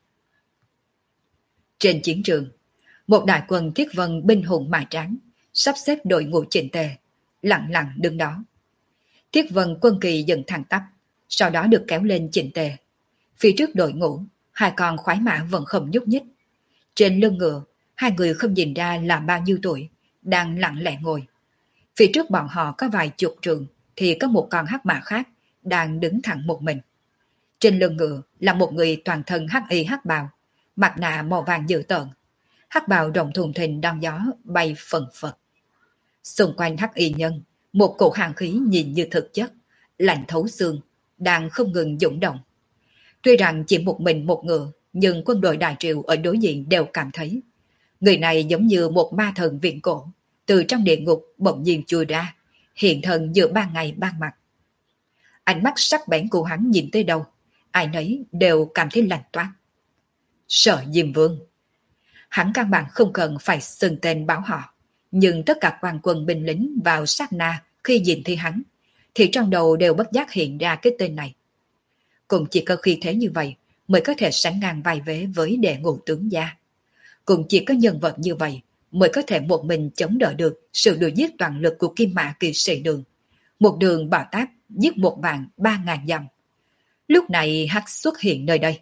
Trên chiến trường, một đại quân Thiết Vân binh hùng mã tráng, sắp xếp đội ngũ chỉnh tề, lặng lặng đứng đó. Thiết Vân quân kỳ dần thẳng tắp, sau đó được kéo lên chỉnh tề. Phía trước đội ngũ, hai con khoái mã vẫn không nhúc nhích. Trên lưng ngựa, hai người không nhìn ra là bao nhiêu tuổi, đang lặng lẽ ngồi. Phía trước bọn họ có vài chục trượng, thì có một con hắc mã khác, đang đứng thẳng một mình. Trên lưng ngựa là một người toàn thân hắc y hắc bào, mặt nạ màu vàng dữ tợn. Hắc bào rộng thùng thình đón gió bay phần phật. Xung quanh hắc y nhân, một cổ hàng khí nhìn như thực chất, lạnh thấu xương, đang không ngừng dũng động. Tuy rằng chỉ một mình một ngựa, nhưng quân đội Đại Triệu ở đối diện đều cảm thấy người này giống như một ma thần viện cổ, từ trong địa ngục bỗng nhiên chui ra, hiện thân giữa ban ngày ban mặt. Ánh mắt sắc bén của hắn nhìn tới đâu, ai nấy đều cảm thấy lạnh toát. Sở Diêm Vương. Hắn căn bản không cần phải xưng tên báo họ, nhưng tất cả quan quân binh lính vào sát na khi nhìn thấy hắn, thì trong đầu đều bất giác hiện ra cái tên này. Cũng chỉ có khi thế như vậy mới có thể sánh ngang vai vế với đệ ngũ tướng gia. Cũng chỉ có nhân vật như vậy mới có thể một mình chống đỡ được sự đuổi giết toàn lực của Kim Mã Kỳ Sĩ Đường. Một đường bảo táp giết một vạn ba ngàn dặm. Lúc này hắn xuất hiện nơi đây.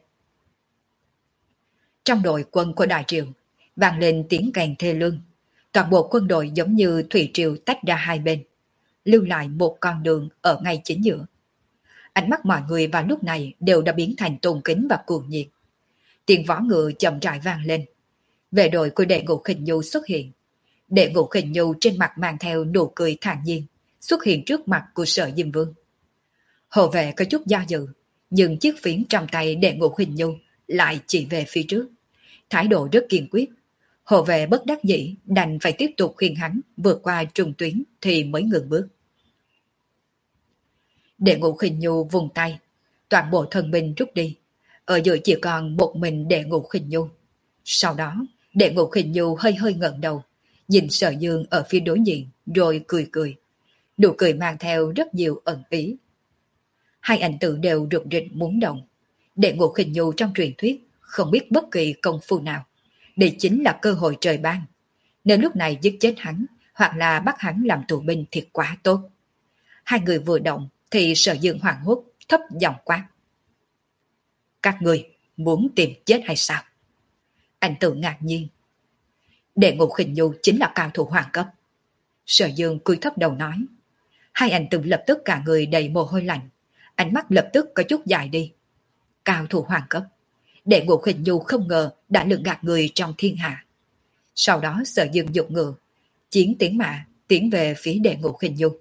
Trong đội quân của Đại Triều vang lên tiếng kèn thê lương. Toàn bộ quân đội giống như thủy triều tách ra hai bên, lưu lại một con đường ở ngay chính giữa. Ánh mắt mọi người vào lúc này đều đã biến thành tôn kính và cuồng nhiệt. Tiếng võ ngựa chậm rãi vang lên. Vệ đội của đệ ngũ Khinh Nhu xuất hiện. Đệ ngũ Khinh Nhu trên mặt mang theo nụ cười thản nhiên, xuất hiện trước mặt của Sở Diêm Vương. Hộ vệ có chút do dự, nhưng chiếc phiến trong tay đệ ngũ Khinh Nhu lại chỉ về phía trước. Thái độ rất kiên quyết. Hộ vệ bất đắc dĩ đành phải tiếp tục khuyên hắn vượt qua trùng tuyến thì mới ngừng bước. Đệ ngũ Khinh Nhu vùng tay, toàn bộ thân binh rút đi. Ở giữa chỉ còn một mình đệ ngũ Khinh Nhu. Sau đó, đệ ngũ Khinh Nhu hơi hơi ngẩng đầu, nhìn Sở Dương ở phía đối diện, rồi cười cười. Nụ cười mang theo rất nhiều ẩn ý. Hai ảnh tử đều rụt rịch muốn động. Đệ ngũ Khinh Nhu trong truyền thuyết không biết bất kỳ công phu nào. Đây chính là cơ hội trời ban. Nếu lúc này giết chết hắn, hoặc là bắt hắn làm tù binh thì quá tốt. Hai người vừa động, thì Sở Dương hoảng hốt, thấp giọng quát. Các người muốn tìm chết hay sao? Anh tự ngạc nhiên. Đệ ngũ Khinh Nhu chính là cao thủ hoàng cấp. Sở Dương cúi thấp đầu nói. Hai anh tự lập tức cả người đầy mồ hôi lạnh, ánh mắt lập tức có chút dài đi. Cao thủ hoàng cấp. Đệ ngũ Khinh Nhu không ngờ đã lường gạt người trong thiên hạ. Sau đó Sở Dương dục ngựa, chiến tiến mã tiến về phía đệ ngũ Khinh Nhu.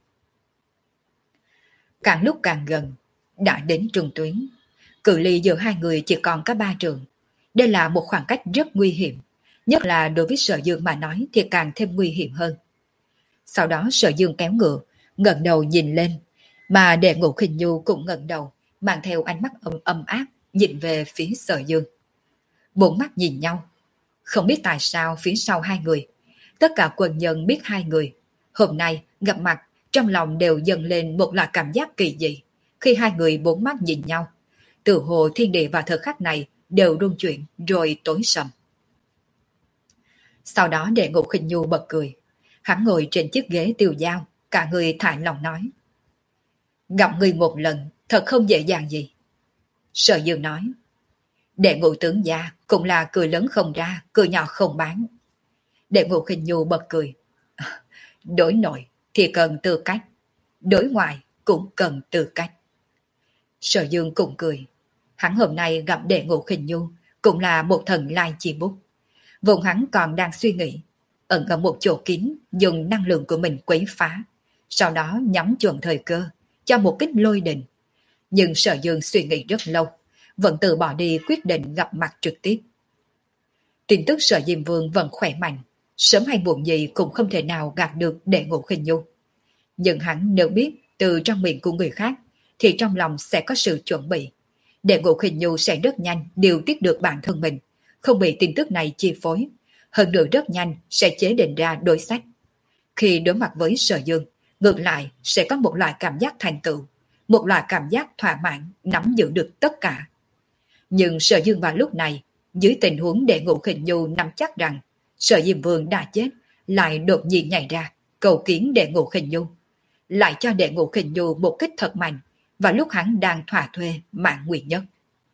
Càng lúc càng gần, đã đến trung tuyến. Cự ly giữa hai người chỉ còn có ba trường. Đây là một khoảng cách rất nguy hiểm, nhất là đối với Sở Dương mà nói thì càng thêm nguy hiểm hơn. Sau đó Sở Dương kéo ngựa, ngẩng đầu nhìn lên, mà đệ ngũ Khinh Nhu cũng ngẩng đầu, mang theo ánh mắt âm âm áp nhìn về phía Sở Dương. Bốn mắt nhìn nhau, không biết tại sao phía sau hai người, tất cả quân nhân biết hai người hôm nay gặp mặt, trong lòng đều dâng lên một loại cảm giác kỳ dị. Khi hai người bốn mắt nhìn nhau, tự hồ thiên địa và thời khắc này đều rung chuyển rồi tối sầm. Sau đó đệ ngũ Khinh Nhu bật cười. Hắn ngồi trên chiếc ghế tiêu dao, cả người thản lòng nói. Gặp người một lần, thật không dễ dàng gì. Sở Dương nói. Đệ ngũ tướng gia cũng là cười lớn không ra, cười nhỏ không bán. Đệ ngũ Khinh Nhu bật cười. Đối nội thì cần tư cách, đối ngoại cũng cần tư cách. Sở Dương cũng cười. Hắn hôm nay gặp đệ ngũ Khinh Nhu cũng là một thần lai chi bút. Vốn hắn còn đang suy nghĩ, ẩn ở một chỗ kín dùng năng lượng của mình quấy phá, sau đó nhắm chuẩn thời cơ cho một kích lôi đình. Nhưng Sở Dương suy nghĩ rất lâu, vẫn từ bỏ đi quyết định gặp mặt trực tiếp. Tin tức Sở Diêm Vương vẫn khỏe mạnh, sớm hay muộn gì cũng không thể nào gạt được đệ ngũ Khinh Nhu. Nhưng hắn nếu biết từ trong miệng của người khác thì trong lòng sẽ có sự chuẩn bị. Đệ ngũ Khinh Nhu sẽ rất nhanh điều tiết được bản thân mình, không bị tin tức này chi phối. Hơn nữa rất nhanh sẽ chế định ra đối sách. Khi đối mặt với Sở Dương, ngược lại sẽ có một loại cảm giác thành tựu, một loại cảm giác thỏa mãn nắm giữ được tất cả. Nhưng Sở Dương vào lúc này, dưới tình huống đệ ngũ Khinh Nhu nắm chắc rằng Sở Diêm Vương đã chết, lại đột nhiên nhảy ra cầu kiến đệ ngũ Khinh Nhu, lại cho đệ ngũ Khinh Nhu một kích thật mạnh vào lúc hắn đang thỏa thuê mạng nguyện nhất.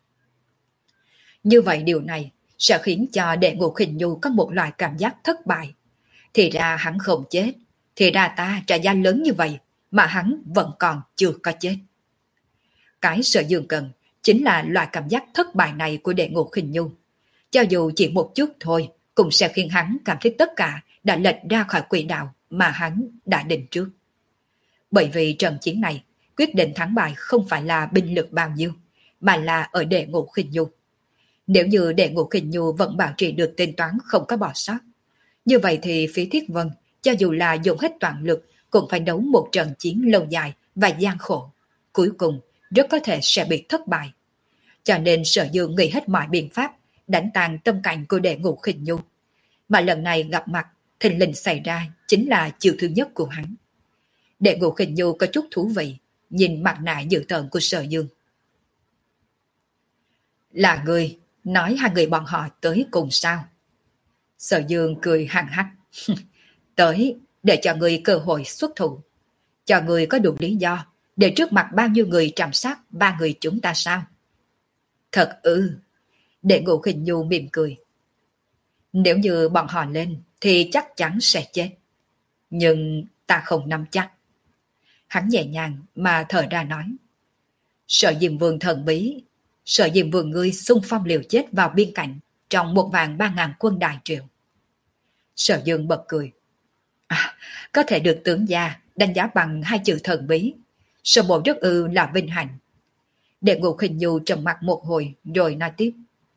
Như vậy điều này sẽ khiến cho đệ ngũ Khinh Nhu có một loại cảm giác thất bại. Thì ra hắn không chết, thì ra ta trả giá lớn như vậy mà hắn vẫn còn chưa có chết. Cái Sở Dương cần chính là loại cảm giác thất bại này của đệ ngũ Khinh Nhu. Cho dù chỉ một chút thôi cũng sẽ khiến hắn cảm thấy tất cả đã lệch ra khỏi quỹ đạo mà hắn đã định trước. Bởi vì trận chiến này, quyết định thắng bại không phải là binh lực bao nhiêu, mà là ở đệ ngũ Khinh Nhu. Nếu như đệ ngũ Khinh Nhu vẫn bảo trì được tính toán không có bỏ sót, như vậy thì phía Thiết Vân, cho dù là dùng hết toàn lực cũng phải đấu một trận chiến lâu dài và gian khổ, cuối cùng rất có thể sẽ bị thất bại. Cho nên Sở Dương nghĩ hết mọi biện pháp đánh tan tâm cảnh của Đệ Ngũ Khinh Nhu. Mà lần này gặp mặt, thình lình xảy ra chính là chiều thứ nhất của hắn. Đệ Ngũ Khinh Nhu có chút thú vị, nhìn mặt nạ dữ tợn của Sở Dương. Là người nói hai người bọn họ tới cùng sao? Sở Dương cười hằng hắc. Tới để cho người cơ hội xuất thủ, cho người có đủ lý do để trước mặt bao nhiêu người trảm sát ba người chúng ta sao? Thật ư? Đệ Ngũ Khinh Nhu mỉm cười. Nếu như bọn họ lên thì chắc chắn sẽ chết. Nhưng ta không nắm chắc. Hắn nhẹ nhàng mà thở ra nói. Sở Diêm Vương thần bí, Sở Diêm Vương ngươi xung phong liều chết vào biên cảnh trong một vạn ba ngàn quân Đại Triệu. Sở Dương bật cười. À, có thể được tướng gia đánh giá bằng hai chữ thần bí, sở bộ rất ư là vinh hạnh. Đệ Ngũ Khinh Nhu trầm mặt một hồi rồi nói tiếp.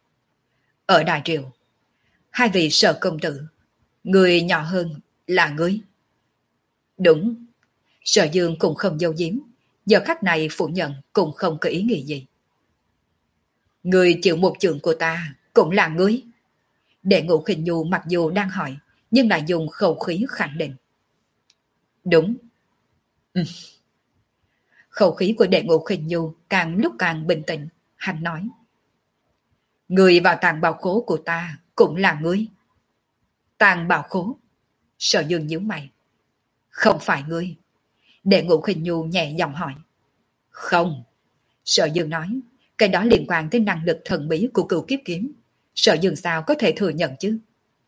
Ở Đại Triệu, hai vị Sở công tử, người nhỏ hơn là ngươi. Đúng. Sở Dương cũng không giấu giếm, giờ khắc này phủ nhận cũng không có ý nghĩa gì. Người chịu một chưởng của ta cũng là ngươi. Đệ Ngũ Khinh Nhu mặc dù đang hỏi, nhưng lại dùng khẩu khí khẳng định. Đúng. Ừ. Khẩu khí của Đệ Ngũ Khinh Nhu càng lúc càng bình tĩnh, hắn nói. Người vào tàng bảo khố của ta cũng là ngươi. Tàng bảo khố? Sở Dương nhíu mày. Không phải ngươi. Đệ Ngũ Khinh Nhu nhẹ giọng hỏi. Không. Sở Dương nói, cái đó liên quan tới năng lực thần bí của Cửu Kiếp Kiếm. Sở Dương sao có thể thừa nhận chứ?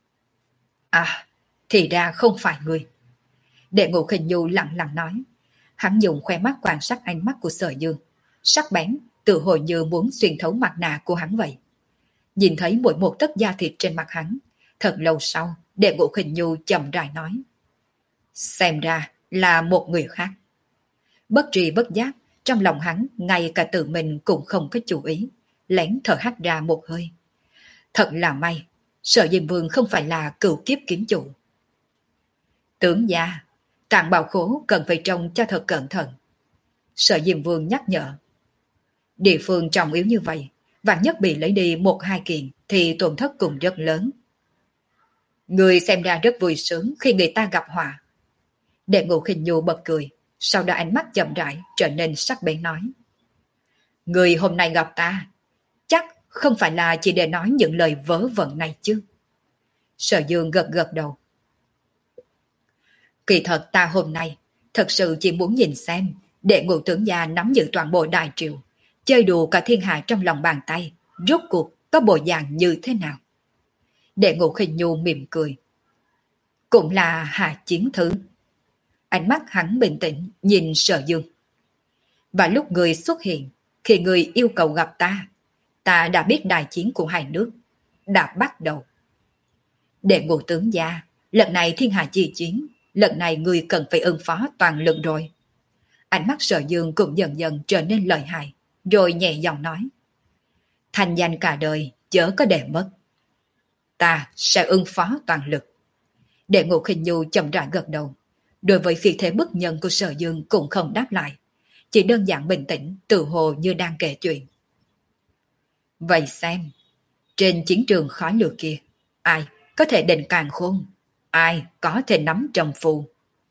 À, thì ra không phải ngươi. Đệ Ngũ Khinh Nhu lặng lặng nói. Hắn dùng khoe mắt quan sát ánh mắt của Sở Dương, sắc bén, tự hồi như muốn xuyên thấu mặt nạ của hắn vậy. Nhìn thấy mỗi một tấc da thịt trên mặt hắn, thật lâu sau, Đệ Ngũ Khinh Nhu chậm rãi nói. Xem ra là một người khác. Bất tri bất giác, trong lòng hắn ngay cả tự mình cũng không có chú ý, lén thở hắt ra một hơi. Thật là may, Sở Diêm Vương không phải là Cửu Kiếp Kiếm chủ. Tướng gia, tàng bảo khố cần phải trông cho thật cẩn thận. Sở Diêm Vương nhắc nhở. Địa phương trọng yếu như vậy, vạn nhất bị lấy đi một hai kiện thì tổn thất cũng rất lớn. Người xem ra rất vui sướng khi người ta gặp họa. Đệ Ngũ Khinh Nhu bật cười, sau đó ánh mắt chậm rãi trở nên sắc bén nói. Người hôm nay gặp ta, chắc không phải là chỉ để nói những lời vớ vẩn này chứ? Sở Dương gật gật đầu. Kỳ thật ta hôm nay thật sự chỉ muốn nhìn xem Đệ Ngũ tướng gia nắm giữ toàn bộ Đại Triệu, chơi đùa cả thiên hạ trong lòng bàn tay, rốt cuộc có bộ dạng như thế nào? Đệ Ngũ Khinh Nhu mỉm cười. Cũng là hạ chiến thứ. Ánh mắt hắn bình tĩnh nhìn Sở Dương. Và lúc người xuất hiện, khi người yêu cầu gặp ta, ta đã biết đại chiến của hai nước đã bắt đầu. Đệ Ngũ tướng gia, lần này thiên hạ chi chiến, lần này người cần phải ứng phó toàn lực rồi. Ánh mắt Sở Dương cũng dần dần trở nên lợi hại, rồi nhẹ giọng nói. Thành danh cả đời, chớ có để mất. Ta sẽ ứng phó toàn lực. Đệ Ngũ Khinh Nhu chậm rãi gật đầu. Đối với phi thế bức nhân của Sở Dương cũng không đáp lại, chỉ đơn giản bình tĩnh, tự hồ như đang kể chuyện. Vậy xem, trên chiến trường khói lửa kia, ai có thể định càn khôn, ai có thể nắm trầm phù?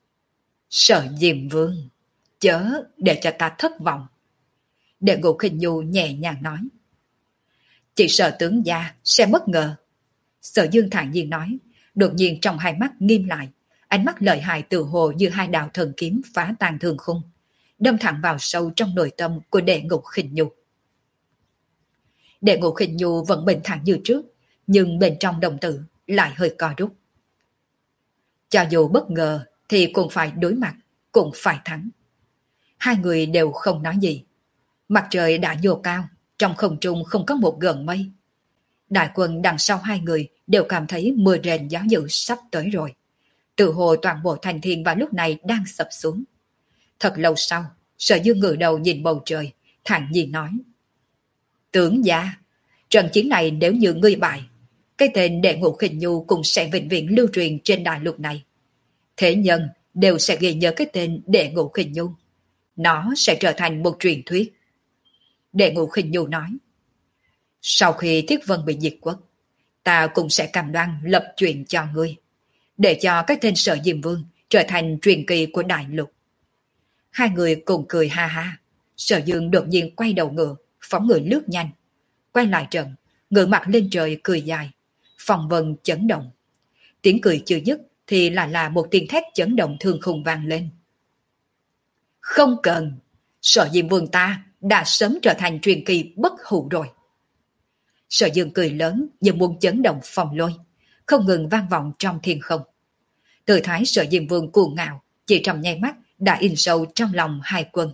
Sở Diêm Vương, chớ để cho ta thất vọng. Đệ Ngũ Khinh Nhu nhẹ nhàng nói. Chỉ sợ tướng gia sẽ bất ngờ. Sở Dương thản nhiên nói, đột nhiên trong hai mắt nghiêm lại, ánh mắt lợi hại tự hồ như hai đạo thần kiếm phá tan thương khung, đâm thẳng vào sâu trong nội tâm của Đệ Ngũ Khinh Nhu. Đệ Ngũ Khinh Nhu vẫn bình thản như trước, nhưng bên trong đồng tử lại hơi co rút. Cho dù bất ngờ thì cũng phải đối mặt, cũng phải thắng. Hai người đều không nói gì. Mặt trời đã nhô cao, trong không trung không có một gợn mây. Đại quân đằng sau hai người đều cảm thấy mưa rền gió dữ sắp tới rồi. Tự hồ toàn bộ thành thiên vào lúc này đang sập xuống. Thật lâu sau, Sở Dương ngửa đầu nhìn bầu trời, thản nhiên nói. Tướng gia, trận chiến này nếu như ngươi bại, cái tên Đệ Ngũ Khinh Nhu cũng sẽ vĩnh viễn lưu truyền trên đại lục này. Thế nhân đều sẽ ghi nhớ cái tên Đệ Ngũ Khinh Nhu. Nó sẽ trở thành một truyền thuyết. Đệ Ngũ Khinh Nhu nói, sau khi Thiết Vân bị diệt quốc, ta cũng sẽ cam đoan lập chuyện cho ngươi, để cho cái tên Sở Diêm Vương trở thành truyền kỳ của đại lục. Hai người cùng cười ha ha. Sở Dương đột nhiên quay đầu ngựa, phóng người lướt nhanh. Quay lại trận, ngửa mặt lên trời cười dài. Phòng vân chấn động. Tiếng cười chưa dứt thì lại là một tiếng thét chấn động thương khung vang lên. Không cần, Sở Diêm Vương ta đã sớm trở thành truyền kỳ bất hủ rồi. Sở Dương cười lớn như muốn chấn động phòng lôi, không ngừng vang vọng trong thiên không. Tự thái Sở Diêm Vương cuồng ngạo, chỉ trong nháy mắt đã in sâu trong lòng hai quân.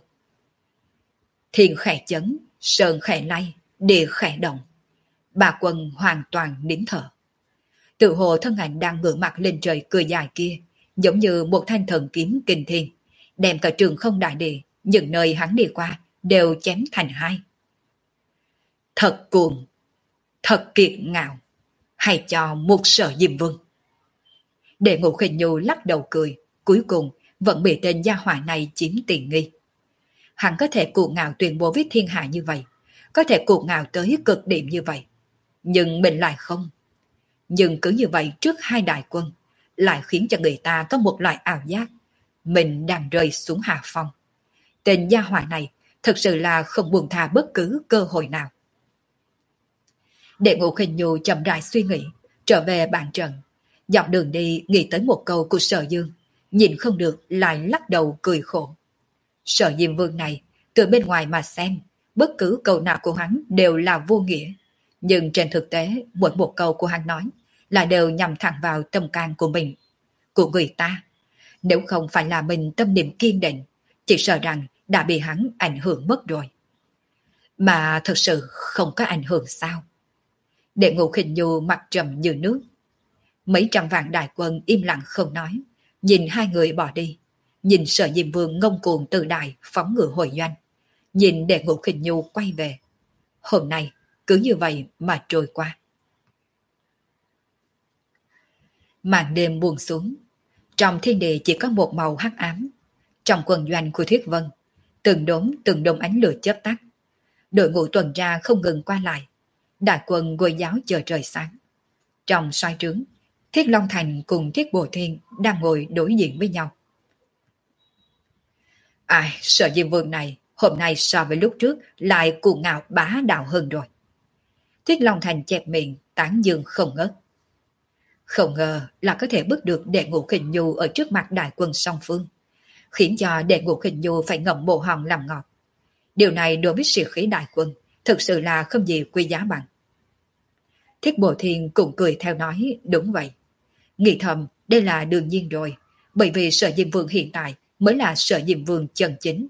Thiên khẽ chấn, sơn khẽ lay, địa khẽ động. Ba quân hoàn toàn nín thở. Tự hồ thân ảnh đang ngửa mặt lên trời cười dài kia, giống như một thanh thần kiếm kinh thiên, đem cả trường không đại địa, những nơi hắn đi qua đều chém thành hai. Thật cuồng, thật kiệt ngạo, hay cho một Sở Diêm Vương. Đệ Ngũ Khinh Nhu lắc đầu cười, cuối cùng vẫn bị tên gia hỏa này chiếm tiện nghi. Hắn có thể cuồng ngạo tuyên bố với thiên hạ như vậy, có thể cuồng ngạo tới cực điểm như vậy, nhưng mình lại không. Nhưng cứ như vậy trước hai đại quân, lại khiến cho người ta có một loại ảo giác mình đang rơi xuống hạ phong. Tên gia hỏa này thật sự là không buông tha bất cứ cơ hội nào. Đệ Ngũ Khinh Nhu chậm rãi suy nghĩ, trở về bàn trận. Dọc đường đi nghĩ tới một câu của Sở Dương, nhìn không được lại lắc đầu cười khổ. Sở Diêm Vương này, từ bên ngoài mà xem, bất cứ câu nào của hắn đều là vô nghĩa. Nhưng trên thực tế, mỗi một câu của hắn nói là đều nhằm thẳng vào tâm can của mình, của người ta. Nếu không phải là mình tâm niệm kiên định, chỉ sợ rằng đã bị hắn ảnh hưởng mất rồi. Mà thật sự không có ảnh hưởng sao? Đệ Ngũ Khinh Nhu mặt trầm như nước. Mấy trăm vạn đại quân im lặng không nói, nhìn hai người bỏ đi, nhìn Sở Diêm Vương ngông cuồng tự đại phóng ngựa hồi doanh, nhìn Đệ Ngũ Khinh Nhu quay về. Hôm nay cứ như vậy mà trôi qua. Màn đêm buông xuống, trong thiên địa chỉ có một màu hắc ám. Trong quân doanh của Thuyết Vân, từng đốm từng đốm ánh lửa chớp tắt. Đội ngũ tuần tra không ngừng qua lại, đại quân ngồi giáo chờ trời sáng. Trong xoay trướng, Thiết Long Thành cùng Thiết Bồ Thiên đang ngồi đối diện với nhau. Ai, Sở Diêm Vương này hôm nay so với lúc trước lại cuồng ngạo bá đạo hơn rồi. Thiết Long Thành chẹp miệng tán dương không ngớt. Không ngờ là có thể bước được Đệ Ngũ Khinh Nhu ở trước mặt đại quân song phương, khiến cho Đệ Ngũ Khinh Nhu phải ngậm bồ hòn làm ngọt. Điều này đối với sĩ khí đại quân thực sự là không gì quý giá bằng. Thiết Bồ Thiên cũng cười theo nói đúng vậy. Nghĩ thầm đây là đương nhiên rồi, bởi vì Sở Diêm Vương hiện tại mới là Sở Diêm Vương chân chính.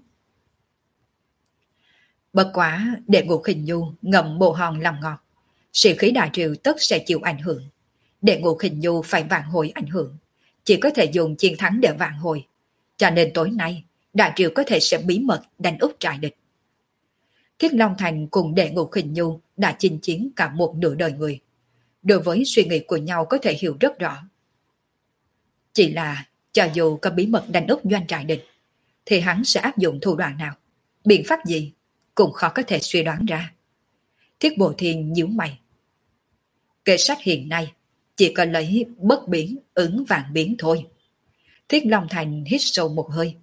Bất quá Đệ Ngũ Khinh Nhu ngậm bồ hòn làm ngọt, sĩ khí đại triều tất sẽ chịu ảnh hưởng. Đệ Ngũ Khinh Nhu phải vạn hồi ảnh hưởng, chỉ có thể dùng chiến thắng để vạn hồi. Cho nên tối nay đại triều có thể sẽ bí mật đánh úp trại địch. Thiết Long Thành cùng Đệ Ngũ Khinh Nhu đã chinh chiến cả một nửa đời người, đối với suy nghĩ của nhau có thể hiểu rất rõ. Chỉ là cho dù có bí mật đánh úp doanh trại địch, thì hắn sẽ áp dụng thủ đoạn nào, biện pháp gì cũng khó có thể suy đoán ra. Thiết Bồ Thiên nhíu mày. Kế sách hiện nay chỉ có lấy bất biến ứng vạn biến thôi. Thiết Long Thành hít sâu một hơi.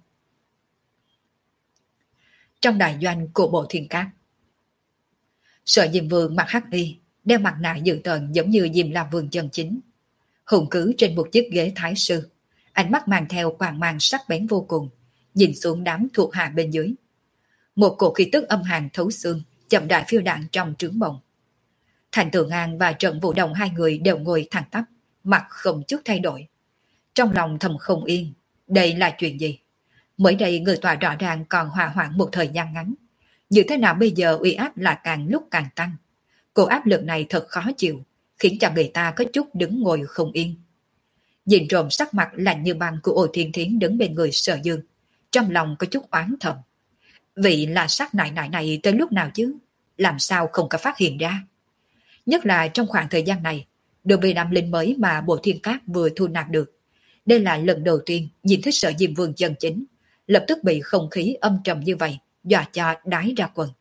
Trong đại doanh của Bộ Thiên Cát, Sở Diêm Vương mặc hắc y, đeo mặt nạ dữ tợn giống như Diêm La Vương chân chính, hùng cứ trên một chiếc ghế thái sư, ánh mắt mang theo quang mang sắc bén vô cùng, nhìn xuống đám thuộc hạ bên dưới. Một cổ khí tức âm hàn thấu xương chậm rãi phiêu đạn trong trướng bồng. Thành Tử Ngang và Trận Vũ Đồng hai người đều ngồi thẳng tắp, mặt không chút thay đổi. Trong lòng thầm không yên, đây là chuyện gì? Mới đây người tòa rõ ràng còn hòa hoãn một thời gian ngắn, như thế nào bây giờ uy áp là càng lúc càng tăng. Cô áp lực này thật khó chịu, khiến cho người ta có chút đứng ngồi không yên. Nhìn trộm sắc mặt lạnh như băng của Ô Thiên Thiến đứng bên người Sở Dương, trong lòng có chút oán thầm. Vị là sát nại nại này tới lúc nào chứ? Làm sao không có phát hiện ra? Nhất là trong khoảng thời gian này, đối với năm linh mới mà Bộ Thiên Cát vừa thu nạp được, Đây là lần đầu tiên nhìn thấy Sở Diêm Vương chân chính, lập tức bị không khí âm trầm như vậy, dọa cho đái ra quần.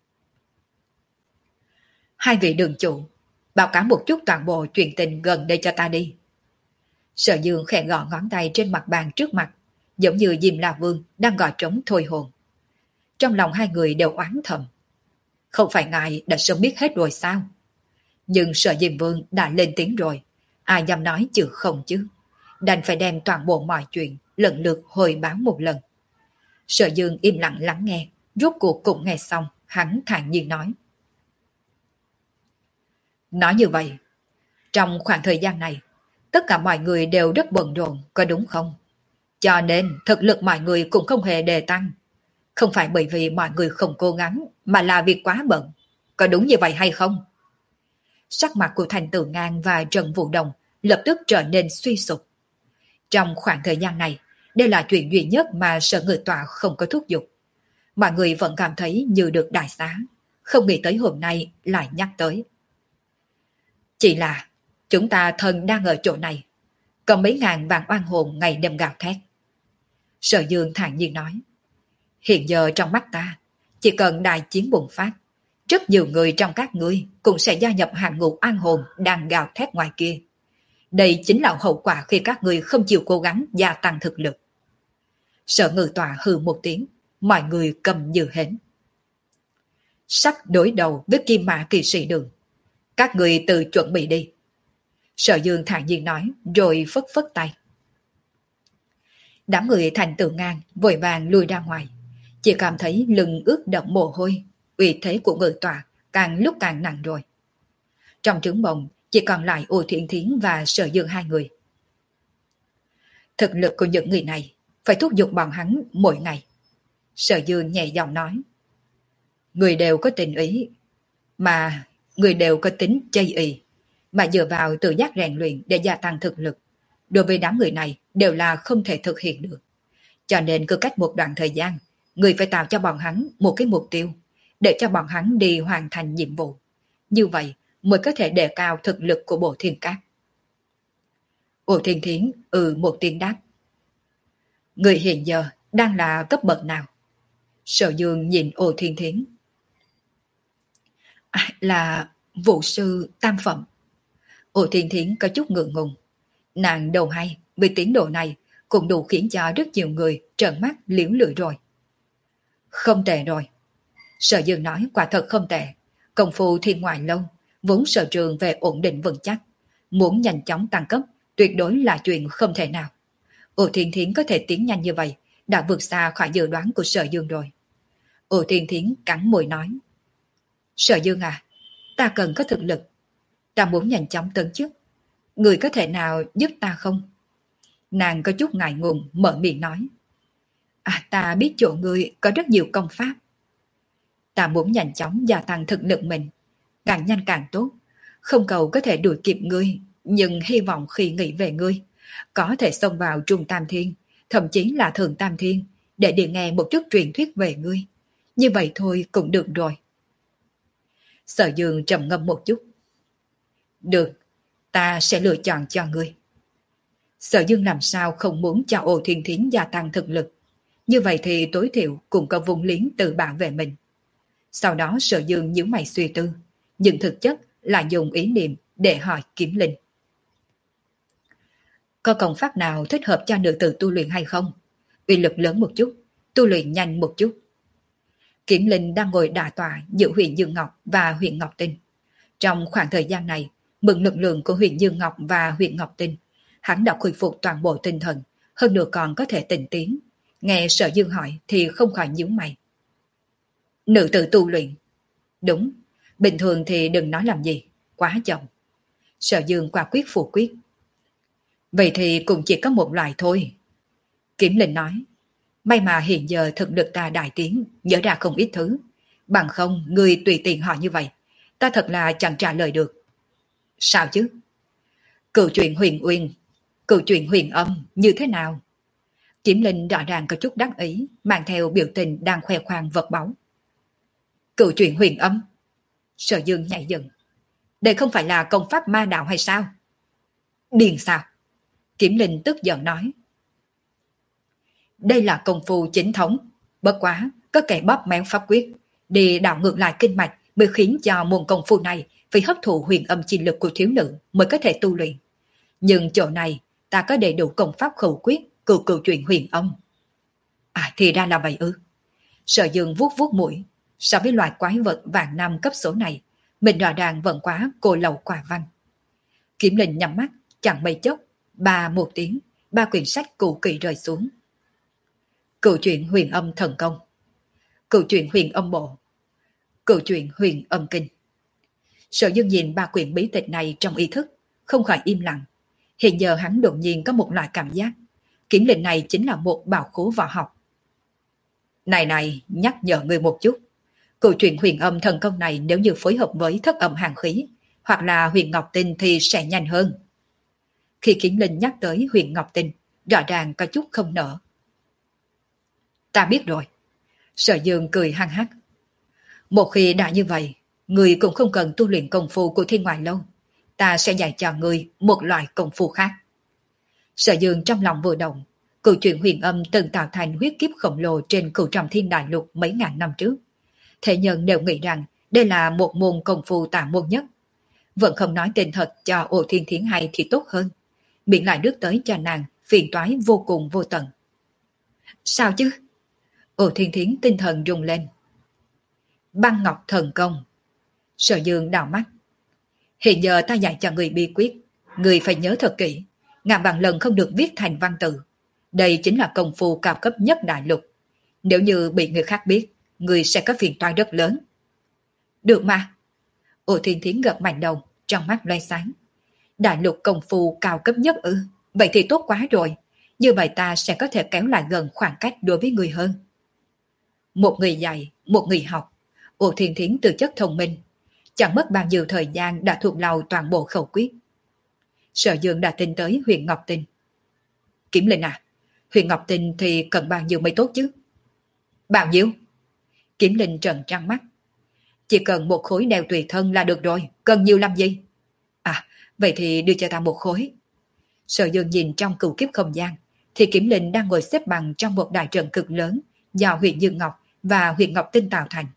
Hai vị đường chủ, báo cáo một chút toàn bộ chuyện tình gần đây cho ta đi. Sở Dương khẽ gõ ngón tay trên mặt bàn trước mặt, giống như Diêm La Vương đang gõ trống thôi hồn. Trong lòng hai người đều oán thầm. Không phải ngài đã sớm biết hết rồi sao? Nhưng Sở Diêm Vương đã lên tiếng rồi, ai dám nói chứ không chứ. Đành phải đem toàn bộ mọi chuyện lần lượt hồi báo một lần. Sở Dương im lặng lắng nghe, rốt cuộc cũng nghe xong, hắn thản nhiên nói. Nói như vậy, trong khoảng thời gian này, tất cả mọi người đều rất bận rộn, có đúng không? Cho nên thực lực mọi người cũng không hề đề tăng. Không phải bởi vì mọi người không cố gắng, mà là việc quá bận. Có đúng như vậy hay không? Sắc mặt của Thành Tử Ngang và Trần Vũ Đồng lập tức trở nên suy sụp. Trong khoảng thời gian này, đây là chuyện duy nhất mà Sở Ngự Tọa không có thúc giục. Mọi người vẫn cảm thấy như được đại xá, không nghĩ tới hôm nay lại nhắc tới. Chỉ là chúng ta thân đang ở chỗ này, có mấy ngàn vạn oan hồn ngày đêm gào thét. Sở Dương thản nhiên nói, hiện giờ trong mắt ta, chỉ cần đại chiến bùng phát, rất nhiều người trong các ngươi cũng sẽ gia nhập hàng ngũ oan hồn đang gào thét ngoài kia. Đây chính là hậu quả khi các ngươi không chịu cố gắng gia tăng thực lực. Sở Ngự Tọa hừ một tiếng, mọi người cầm như hến. Sắp đối đầu với Kim Mã Kỳ Sĩ Đường, các người tự chuẩn bị đi. Sở Dương thản nhiên nói, rồi phất phất tay. Đám người Thành Tử Ngang vội vàng lùi ra ngoài, chỉ cảm thấy lưng ướt đẫm mồ hôi, uy thế của Ngự Tọa càng lúc càng nặng rồi. Trong trướng bồng chỉ còn lại Ô Thiện Thiến và Sở Dương hai người. Thực lực của những người này phải thúc giục bọn hắn mỗi ngày. Sở Dương nhẹ giọng nói, người đều có tình ý, mà người đều có tính chây ì, mà dựa vào tự giác rèn luyện để gia tăng thực lực. Đối với đám người này đều là không thể thực hiện được. Cho nên cứ cách một đoạn thời gian, người phải tạo cho bọn hắn một cái mục tiêu, để cho bọn hắn đi hoàn thành nhiệm vụ. Như vậy mới có thể đề cao thực lực của Bộ Thiên Cát. Ô Thiên Thiến ừ một tiếng đáp. Người hiện giờ đang là cấp bậc nào? Sở Dương nhìn Ô Thiên Thiến. À, là vụ sư tam phẩm. Ô Thiên Thiến có chút ngượng ngùng. Nàng đầu hay với tiến độ này cũng đủ khiến cho rất nhiều người trợn mắt liễu lưỡi rồi. Không tệ rồi. Sở Dương nói quả thật không tệ. Công phu thiên ngoại lâu, vốn sở trường về ổn định vững chắc. Muốn nhanh chóng tăng cấp, tuyệt đối là chuyện không thể nào. Ô Thiên Thiến có thể tiến nhanh như vậy, đã vượt xa khỏi dự đoán của Sở Dương rồi. Ô Thiên Thiến cắn môi nói. Sở Dương à, ta cần có thực lực. Ta muốn nhanh chóng tấn chức. Người có thể nào giúp ta không? Nàng có chút ngại ngùng mở miệng nói. À, ta biết chỗ người có rất nhiều công pháp. Ta muốn nhanh chóng gia tăng thực lực mình, càng nhanh càng tốt. Không cầu có thể đuổi kịp ngươi, nhưng hy vọng khi nghĩ về ngươi, có thể xông vào Trung Tam Thiên, thậm chí là Thượng Tam Thiên, để đi nghe một chút truyền thuyết về ngươi. Như vậy thôi cũng được rồi. Sở Dương trầm ngâm một chút. Được, ta sẽ lựa chọn cho ngươi. Sở Dương làm sao không muốn cho Ô Thiên Thiến gia tăng thực lực. Như vậy thì tối thiểu cũng có vùng liếng tự bảo vệ mình. Sau đó Sở Dương nhíu mày suy tư, nhưng thực chất là dùng ý niệm để hỏi Kiếm Linh. Có công pháp nào thích hợp cho nữ tử tu luyện hay không? Uy lực lớn một chút, tu luyện nhanh một chút. Kiếm Linh đang ngồi đả tọa giữa huyện Dương Ngọc và huyện Ngọc Tinh. Trong khoảng thời gian này, mượn lực lượng của huyện Dương Ngọc và huyện Ngọc Tinh, hắn đã khôi phục toàn bộ tinh thần, hơn nữa còn có thể tỉnh tiến. Nghe Sở Dương hỏi thì không khỏi nhíu mày. Nữ tử tu luyện. Đúng, bình thường thì đừng nói làm gì, quá chậm. Sở Dương quả quyết phủ quyết. Vậy thì cũng chỉ có một loại thôi. Kiếm Linh nói. May mà hiện giờ thực lực ta đại tiến, nhớ ra không ít thứ. Bằng không, người tùy tiện hỏi như vậy, ta thật là chẳng trả lời được. Sao chứ? Cựu chuyện huyền uyên, cựu chuyện huyền âm như thế nào? Kiếm Linh rõ ràng có chút đắc ý, mang theo biểu tình đang khoe khoang vật báu. Cựu chuyện huyền âm? Sở Dương nhảy dựng. Đây không phải là công pháp ma đạo hay sao? Điên sao? Kiểm Linh tức giận nói. Đây là công phu chính thống, bất quá có kẻ bóp méo pháp quyết, đi đảo ngược lại kinh mạch mới khiến cho môn công phu này phải hấp thụ huyền âm chi lực của thiếu nữ mới có thể tu luyện. Nhưng chỗ này ta có đầy đủ công pháp khẩu quyết, cửu cửu truyền huyền âm. À thì ra là vậy ư. Sở Dương vuốt vuốt mũi, so với loài quái vật vạn năm cấp số này, mình rõ ràng vẫn quá cô lậu quả văn. Kiểm Linh nhắm mắt, chẳng mấy chốc, ba một tiếng, ba quyển sách cũ kỹ rơi xuống. Cửu truyện huyền âm thần công, cửu truyện huyền âm bộ, cửu truyện huyền âm kinh. Sở Dương nhìn ba quyển bí tịch này trong ý thức, không khỏi im lặng. Hiện giờ hắn đột nhiên có một loại cảm giác, Kiểm Linh này chính là một bảo khố võ học. Này này, nhắc nhở người một chút. Cửu truyện huyền âm thần công này nếu như phối hợp với thất âm hàng khí, hoặc là huyền ngọc tinh thì sẽ nhanh hơn. Khi Kiểm Linh nhắc tới huyền ngọc tinh, rõ ràng có chút không nỡ. Ta biết rồi. Sở Dương cười hăng hắc. Một khi đã như vậy, người cũng không cần tu luyện công phu của thiên ngoại lâu. Ta sẽ dạy cho người một loại công phu khác. Sở Dương trong lòng vừa động, cửu truyện huyền âm từng tạo thành huyết kiếp khổng lồ trên cửu trầm thiên đại lục mấy ngàn năm trước. Thế nhân đều nghĩ rằng đây là một môn công phu tà môn nhất. Vẫn không nói tên thật cho Ổ Thiên Thiến hay thì tốt hơn. Miệng lại đứt tới cho nàng, phiền toái vô cùng vô tận. Sao chứ? Ổ Thiên Thiến tinh thần rung lên. Băng ngọc thần công. Sở Dương đảo mắt. Hiện giờ ta dạy cho người bí quyết, người phải nhớ thật kỹ, ngàn vạn lần không được viết thành văn tự. Đây chính là công phu cao cấp nhất đại lục. Nếu như bị người khác biết, người sẽ có phiền toái rất lớn. Được mà. Ổ Thiên Thiến gật mạnh đầu, trong mắt loay sáng. Đại lục công phu cao cấp nhất ư? Vậy thì tốt quá rồi. Như vậy ta sẽ có thể kéo lại gần khoảng cách đối với người hơn. Một người dạy, một người học. Ổ Thiên Thiến từ chất thông minh, chẳng mất bao nhiêu thời gian đã thuộc lòng toàn bộ khẩu quyết. Sở Dương đã tin tới huyền ngọc tinh. Kiểm Linh à, huyền ngọc tinh thì cần bao nhiêu mới tốt chứ? Bao nhiêu? Kiểm Linh trợn trắng mắt. Chỉ cần một khối đeo tùy thân là được rồi, cần nhiều làm gì? À, vậy thì đưa cho ta một khối. Sở Dương nhìn trong cửu kiếp không gian, thì Kiểm Linh đang ngồi xếp bằng trong một đại trận cực lớn do huyền Dương Ngọc và huyền Ngọc Tinh tạo thành.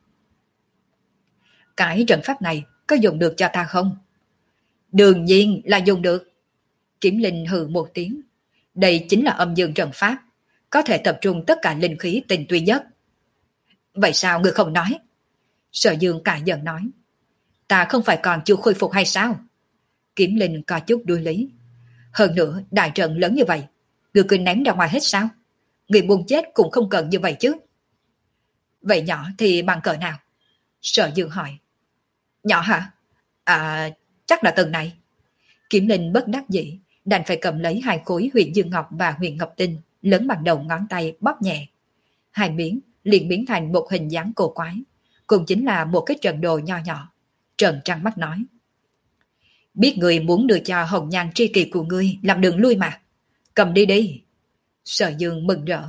Cái trận pháp này có dùng được cho ta không? Đương nhiên là dùng được. Kiểm Linh hừ một tiếng. Đây chính là âm dương trận pháp, có thể tập trung tất cả linh khí tinh túy nhất. Vậy sao ngươi không nói? Sở Dương cả giận nói. Ta không phải còn chưa khôi phục hay sao? Kiểm Linh có chút đuối lý. Hơn nữa, đại trận lớn như vậy, ngươi cứ ném ra ngoài hết sao? Người buồn chết cũng không cần như vậy chứ. Vậy nhỏ thì bằng cỡ nào? Sở Dương hỏi. Nhỏ hả? À, chắc là tầng này. Kiểm Linh bất đắc dĩ, đành phải cầm lấy hai khối huyền Dương Ngọc và huyền Ngọc Tinh, lớn bằng đầu ngón tay bóp nhẹ. Hai miếng liền biến thành một hình dáng cổ quái, cũng chính là một cái trận đồ nho nhỏ. Trần trăng mắt nói. Biết người muốn đưa cho hồng nhan tri kỷ của ngươi làm đường lui mà. Cầm đi đi. Sở Dương mừng rỡ.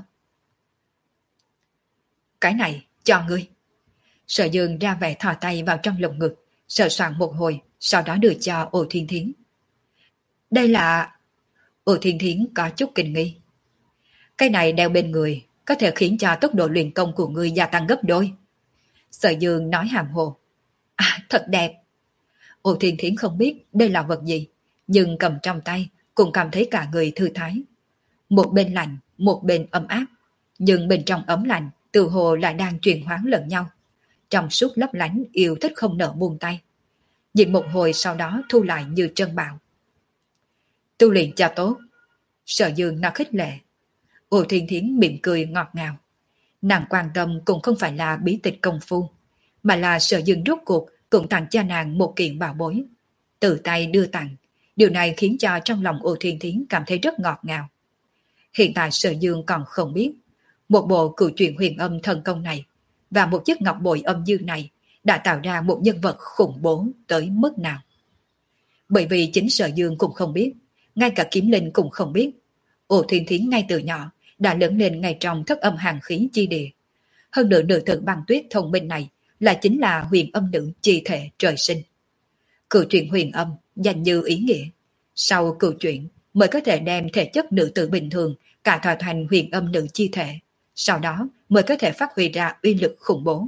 Cái này cho ngươi. Sở Dương ra vẻ thò tay vào trong lồng ngực, sờ soạn một hồi, sau đó đưa cho Ổ Thiên Thiến. Đây là... Ổ Thiên Thiến có chút kinh nghi. Cái này đeo bên người, có thể khiến cho tốc độ luyện công của ngươi gia tăng gấp đôi. Sở Dương nói hàm hồ. À, thật đẹp. Ổ Thiên Thiến không biết đây là vật gì, nhưng cầm trong tay cũng cảm thấy cả người thư thái. Một bên lạnh, một bên ấm áp, nhưng bên trong ấm lạnh tự hồ lại đang chuyển hóa lẫn nhau. Trong suốt lấp lánh yêu thích không nỡ buông tay. Nhìn một hồi sau đó thu lại như trân bảo. Tu luyện cho tốt. Sở Dương nó khích lệ. Ổ Thiên Thiến mỉm cười ngọt ngào. Nàng quan tâm cũng không phải là bí tịch công phu, mà là Sở Dương rốt cuộc cũng tặng cho nàng một kiện bảo bối. Từ tay đưa tặng, điều này khiến cho trong lòng Ổ Thiên Thiến cảm thấy rất ngọt ngào. Hiện tại Sở Dương còn không biết, một bộ cửu truyện huyền âm thần công này và một chiếc ngọc bội âm dương này đã tạo ra một nhân vật khủng bố tới mức nào. Bởi vì chính Sở Dương cũng không biết, ngay cả Kiếm Linh cũng không biết, Ổ Thiên Thiến ngay từ nhỏ đã lớn lên ngay trong thất âm hàng khí chi địa. Hơn nữa nữ tử băng tuyết thông minh này là chính là huyền âm nữ chi thể trời sinh. Cửu truyện huyền âm danh như ý nghĩa. Sau cửu truyện, mới có thể đem thể chất nữ tử bình thường cả thỏa thành huyền âm nữ chi thể, sau đó mới có thể phát huy ra uy lực khủng bố.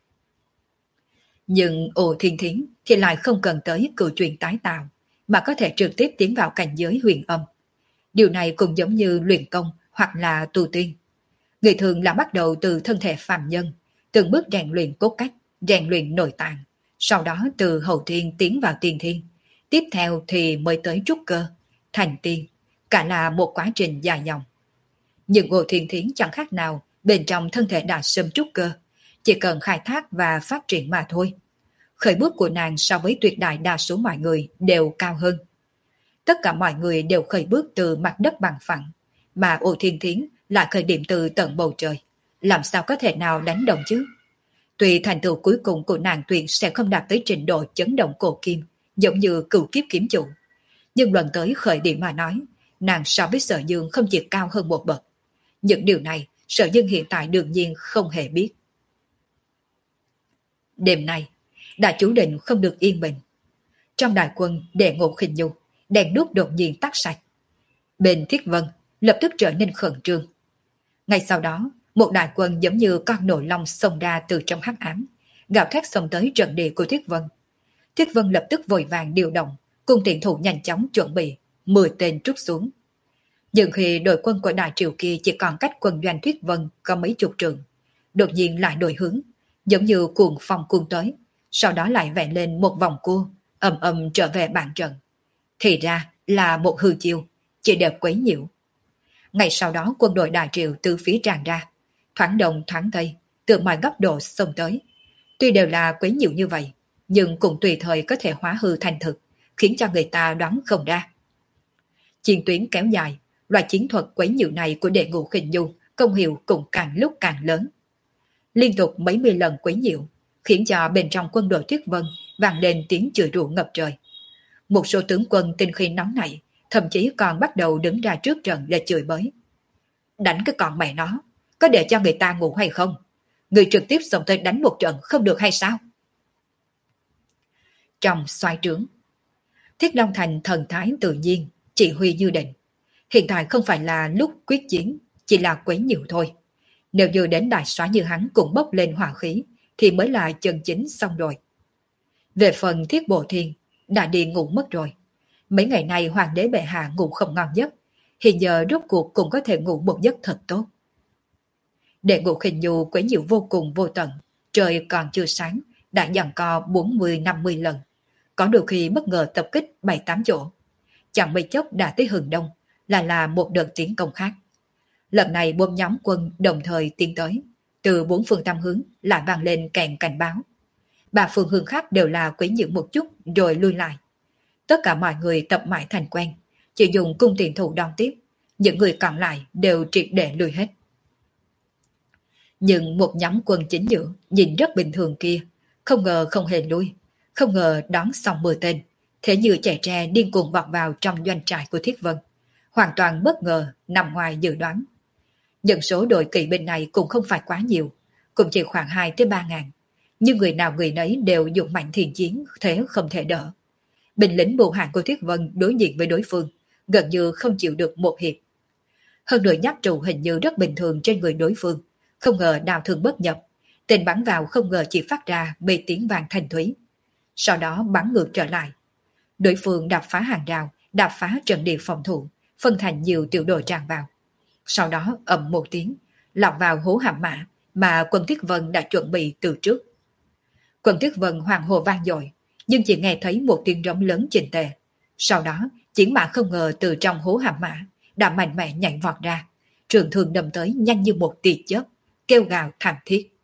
Nhưng Ồ Thiên Thiến thì lại không cần tới cựu truyền tái tạo, mà có thể trực tiếp tiến vào cảnh giới huyền âm. Điều này cũng giống như luyện công hoặc là tu tiên. Người thường là bắt đầu từ thân thể phàm nhân, từng bước rèn luyện cốt cách, rèn luyện nội tạng, sau đó từ hậu thiên tiến vào tiên thiên. Tiếp theo thì mới tới trúc cơ, thành tiên, cả là một quá trình dài dòng. Nhưng Ngô Thiên Thiến chẳng khác nào bên trong thân thể đã sớm trúc cơ, chỉ cần khai thác và phát triển mà thôi. Khởi bước của nàng so với tuyệt đại đa số mọi người đều cao hơn. Tất cả mọi người đều khởi bước từ mặt đất bằng phẳng, mà Ô Thiên Thiến lại khởi điểm từ tận bầu trời. Làm sao có thể nào đánh đồng chứ? Tuy thành tựu cuối cùng của nàng tuyệt sẽ không đạt tới trình độ chấn động cổ kim, giống như cửu kiếp kiếm chủ. Nhưng lần tới khởi điểm mà nói, nàng so với Sở Dương không chỉ cao hơn một bậc. Những điều này, Sở Dương hiện tại đương nhiên không hề biết. Đêm nay, đã chủ định không được yên bình. Trong đại quân Đệ Ngộ Khinh Nhu, đèn đuốc đột nhiên tắt sạch. Bên Thiết Vân lập tức trở nên khẩn trương. Ngay sau đó, một đại quân giống như con nổi long xông ra từ trong hắc ám, gào thét xông tới trận địa của Thiết Vân. Thiết Vân lập tức vội vàng điều động, cùng tiện thủ nhanh chóng chuẩn bị, mười tên trút xuống. Nhưng khi đội quân của đại triều kia chỉ còn cách quân doanh Thiết Vân có mấy chục trường, đột nhiên lại đổi hướng, giống như cuồng phong cuồng tới, sau đó lại vẽ lên một vòng cua, ầm ầm trở về bản trận. Thì ra là một hư chiêu, chỉ đẹp quấy nhiễu. Ngày sau đó quân đội đại triều từ phía tràn ra, thoáng đông thoáng tây, từ mọi góc độ xông tới. Tuy đều là quấy nhiễu như vậy, nhưng cũng tùy thời có thể hóa hư thành thực, khiến cho người ta đoán không ra. Chiến tuyến kéo dài, loại chiến thuật quấy nhiễu này của Đệ Ngộ Khinh Nhu công hiệu cũng càng lúc càng lớn. Liên tục mấy mươi lần quấy nhiễu, khiến cho bên trong quân đội Tuyết Vân vang lên tiếng chửi rủa ngập trời. Một số tướng quân tinh khi nóng nảy, thậm chí còn bắt đầu đứng ra trước trận để chửi bới. Đánh cái con mẹ nó, có để cho người ta ngủ hay không? Người trực tiếp xông tới đánh một trận không được hay sao? Trong xoay trướng, Thiết Long Thành thần thái tự nhiên, chỉ huy như định. Hiện tại không phải là lúc quyết chiến, chỉ là quấy nhiễu thôi. Nếu như đến đại soái như hắn cũng bốc lên hỏa khí, thì mới là chân chính xong rồi. Về phần Thiết Bộ Thiên, đã đi ngủ mất rồi. Mấy ngày nay hoàng đế bệ hạ ngủ không ngon giấc, hiện giờ rốt cuộc cũng có thể ngủ một giấc thật tốt. Đệ Ngộ Khinh Nhu quấy nhiễu vô cùng vô tận, trời còn chưa sáng, đã giằng co bốn mươi năm mươi lần. Có đôi khi bất ngờ tập kích bảy tám chỗ. Chẳng mấy chốc đã tới hừng đông, là là một đợt tiến công khác. Lần này bốn nhóm quân đồng thời tiến tới, từ bốn phương tam hướng lại vang lên kèn cảnh báo. Ba phương hướng khác đều là quấy nhiễu một chút rồi lui lại. Tất cả mọi người tập mãi thành quen, chỉ dùng cung tiền thủ đón tiếp, những người còn lại đều triệt để lùi hết. Nhưng một nhóm quân chính giữa nhìn rất bình thường kia, không ngờ không hề lui, không ngờ đón xong mười tên, thế như trẻ tre điên cuồng vọt vào trong doanh trại của Thiết Vân, hoàn toàn bất ngờ nằm ngoài dự đoán. Nhân số đội kỵ binh này cũng không phải quá nhiều, cũng chỉ khoảng hai tới ba ngàn, nhưng người nào người nấy đều dùng mạnh thiện chiến, thế không thể đỡ. Binh lính bộ hạng của Thiết Vân đối diện với đối phương, gần như không chịu được một hiệp. Hơn nữa giáp trụ hình như rất bình thường trên người đối phương, không ngờ đào thương bất nhập, tên bắn vào không ngờ chỉ phát ra bê tiếng vàng thanh thúy. Sau đó bắn ngược trở lại. Đối phương đạp phá hàng rào, đạp phá trận địa phòng thủ, phân thành nhiều tiểu đội tràn vào. Sau đó ầm một tiếng, lọt vào hố hàm mã mà quân Thiết Vân đã chuẩn bị từ trước. Quân Thiết Vân hoàng hồ vang dội, nhưng chỉ nghe thấy một tiếng rống lớn chỉnh tề. Sau đó, chiến mã không ngờ từ trong hố hàm mã đã mạnh mẽ nhảy vọt ra, trường thương đâm tới nhanh như một tia chớp, kêu gào thảm thiết.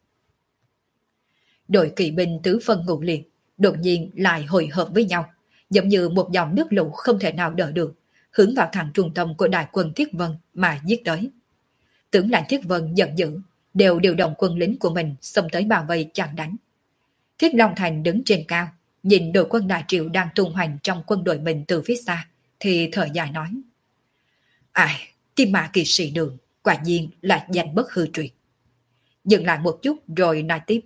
Đội kỵ binh tứ phân ngũ liệt đột nhiên lại hội hợp với nhau, giống như một dòng nước lũ không thể nào đỡ được, hướng vào thẳng trung tâm của đại quân Thiết Vân mà giết tới. Tướng lãnh Thiết Vân giận dữ, đều điều động quân lính của mình xông tới bao vây chặn đánh. Thiết Long Thành đứng trên cao, nhìn đội quân đại triệu đang tung hoành trong quân đội mình từ phía xa, thì thở dài nói: Ai, Kim Mã Kỳ Sĩ Đường, quả nhiên là danh bất hư truyền. Dừng lại một chút rồi nói tiếp: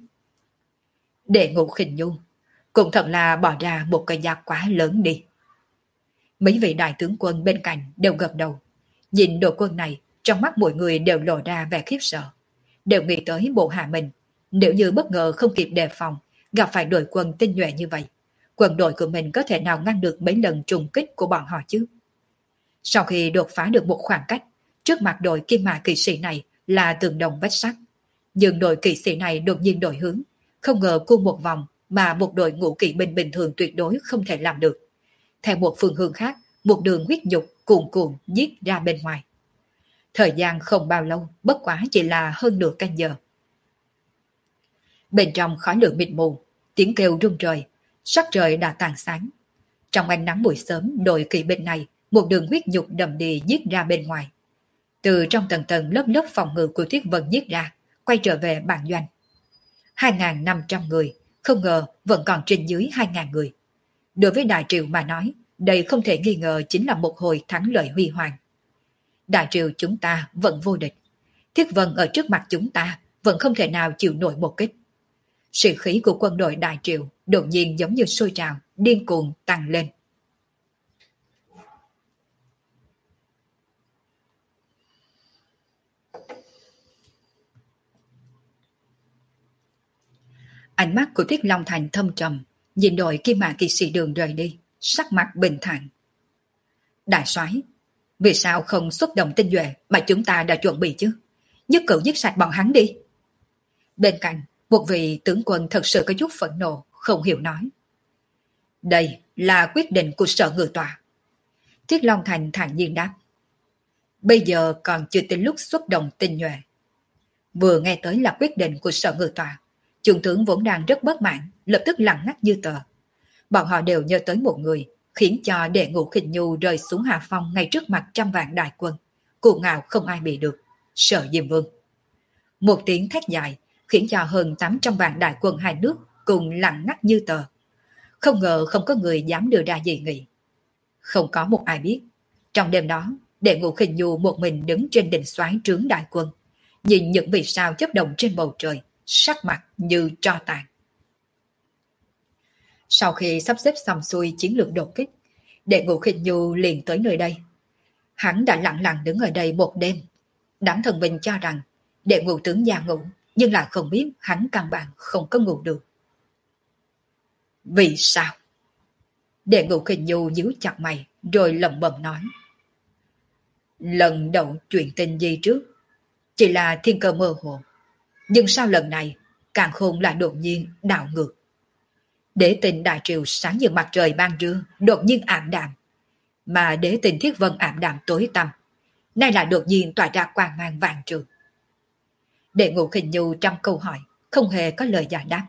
Đệ Ngộ Khinh Nhu, cũng thật là bỏ ra một cái giá quá lớn đi. Mấy vị đại tướng quân bên cạnh đều gật đầu. Nhìn đội quân này, trong mắt mọi người đều lộ ra vẻ khiếp sợ. Đều nghĩ tới bộ hạ mình. Nếu như bất ngờ không kịp đề phòng, gặp phải đội quân tinh nhuệ như vậy, quân đội của mình có thể nào ngăn được mấy lần trùng kích của bọn họ chứ? Sau khi đột phá được một khoảng cách, trước mặt đội kim mã kỵ sĩ này là tường đồng vách sắt. Nhưng đội kỵ sĩ này đột nhiên đổi hướng, không ngờ cung một vòng mà một đội ngũ kỵ binh bình thường tuyệt đối không thể làm được. Theo một phương hướng khác, một đường huyết nhục cuồn cuộn giết ra bên ngoài. Thời gian không bao lâu, bất quá chỉ là hơn nửa canh giờ. Bên trong khói lửa mịt mù, tiếng kêu rung trời, sắc trời đã tàn sáng. Trong ánh nắng buổi sớm, đội kỵ binh này một đường huyết nhục đầm đìa giết ra bên ngoài. Từ trong tầng tầng lớp lớp phòng ngự của Tuyết Vân giết ra, quay trở về bản doanh. hai nghìn năm trăm người, không ngờ vẫn còn trên dưới hai nghìn người. Đối với Đại Triều mà nói, đây không thể nghi ngờ chính là một hồi thắng lợi huy hoàng. Đại Triều chúng ta vẫn vô địch. Thiết Vân ở trước mặt chúng ta vẫn không thể nào chịu nổi một kích. Sĩ khí của quân đội Đại Triều đột nhiên giống như sôi trào, điên cuồng tăng lên. Ánh mắt của Thiết Long Thành thâm trầm, nhìn đội kim mã kỵ sĩ đường rời đi, sắc mặt bình thản. Đại soái, vì sao không xuất động tinh nhuệ mà chúng ta đã chuẩn bị chứ? Nhất cử giết sạch bọn hắn đi. Bên cạnh, một vị tướng quân thật sự có chút phẫn nộ, không hiểu nói. Đây là quyết định của sở ngự tòa. Thiết Long Thành thản nhiên đáp. Bây giờ còn chưa tới lúc xuất động tinh nhuệ. Vừa nghe tới là quyết định của sở ngự tòa, trung tướng vốn đang rất bất mãn, lập tức lặng ngắt như tờ. Bọn họ đều nhớ tới một người, khiến cho Đệ Ngũ Khinh Nhu rơi xuống hạ phong ngay trước mặt trăm vạn đại quân, cuồng ngạo không ai bị được, Sở Diêm Vương. Một tiếng thét dài khiến cho hơn tám trăm vạn đại quân hai nước cùng lặng ngắt như tờ. Không ngờ không có người dám đưa ra dị nghị. Không có một ai biết, trong đêm đó, Đệ Ngũ Khinh Nhu một mình đứng trên đỉnh soái trướng đại quân, nhìn những vì sao chớp động trên bầu trời, sắc mặt như tro tàn. Sau khi sắp xếp xong xuôi chiến lược đột kích, Đệ Ngũ Khinh Nhu liền tới nơi đây. Hắn đã lặng lặng đứng ở đây một đêm. Đám thần binh cho rằng Đệ Ngũ tướng già ngủ, nhưng lại không biết hắn căn bản không có ngủ được. Vì sao? Đệ Ngũ Khinh Nhu nhíu chặt mày, rồi lẩm bẩm nói. Lần đầu chuyện tình gì trước, chỉ là thiên cơ mơ hồ. Nhưng sao lần này, càng khôn lại đột nhiên đảo ngược. Đế tình Đại Triều sáng như mặt trời ban trưa, đột nhiên ảm đạm. Mà đế tình Thiết Vân ảm đạm tối tăm, nay lại đột nhiên tỏa ra quang mang vàng trường. Đệ Ngũ Khinh Nhu trong câu hỏi, không hề có lời giải đáp.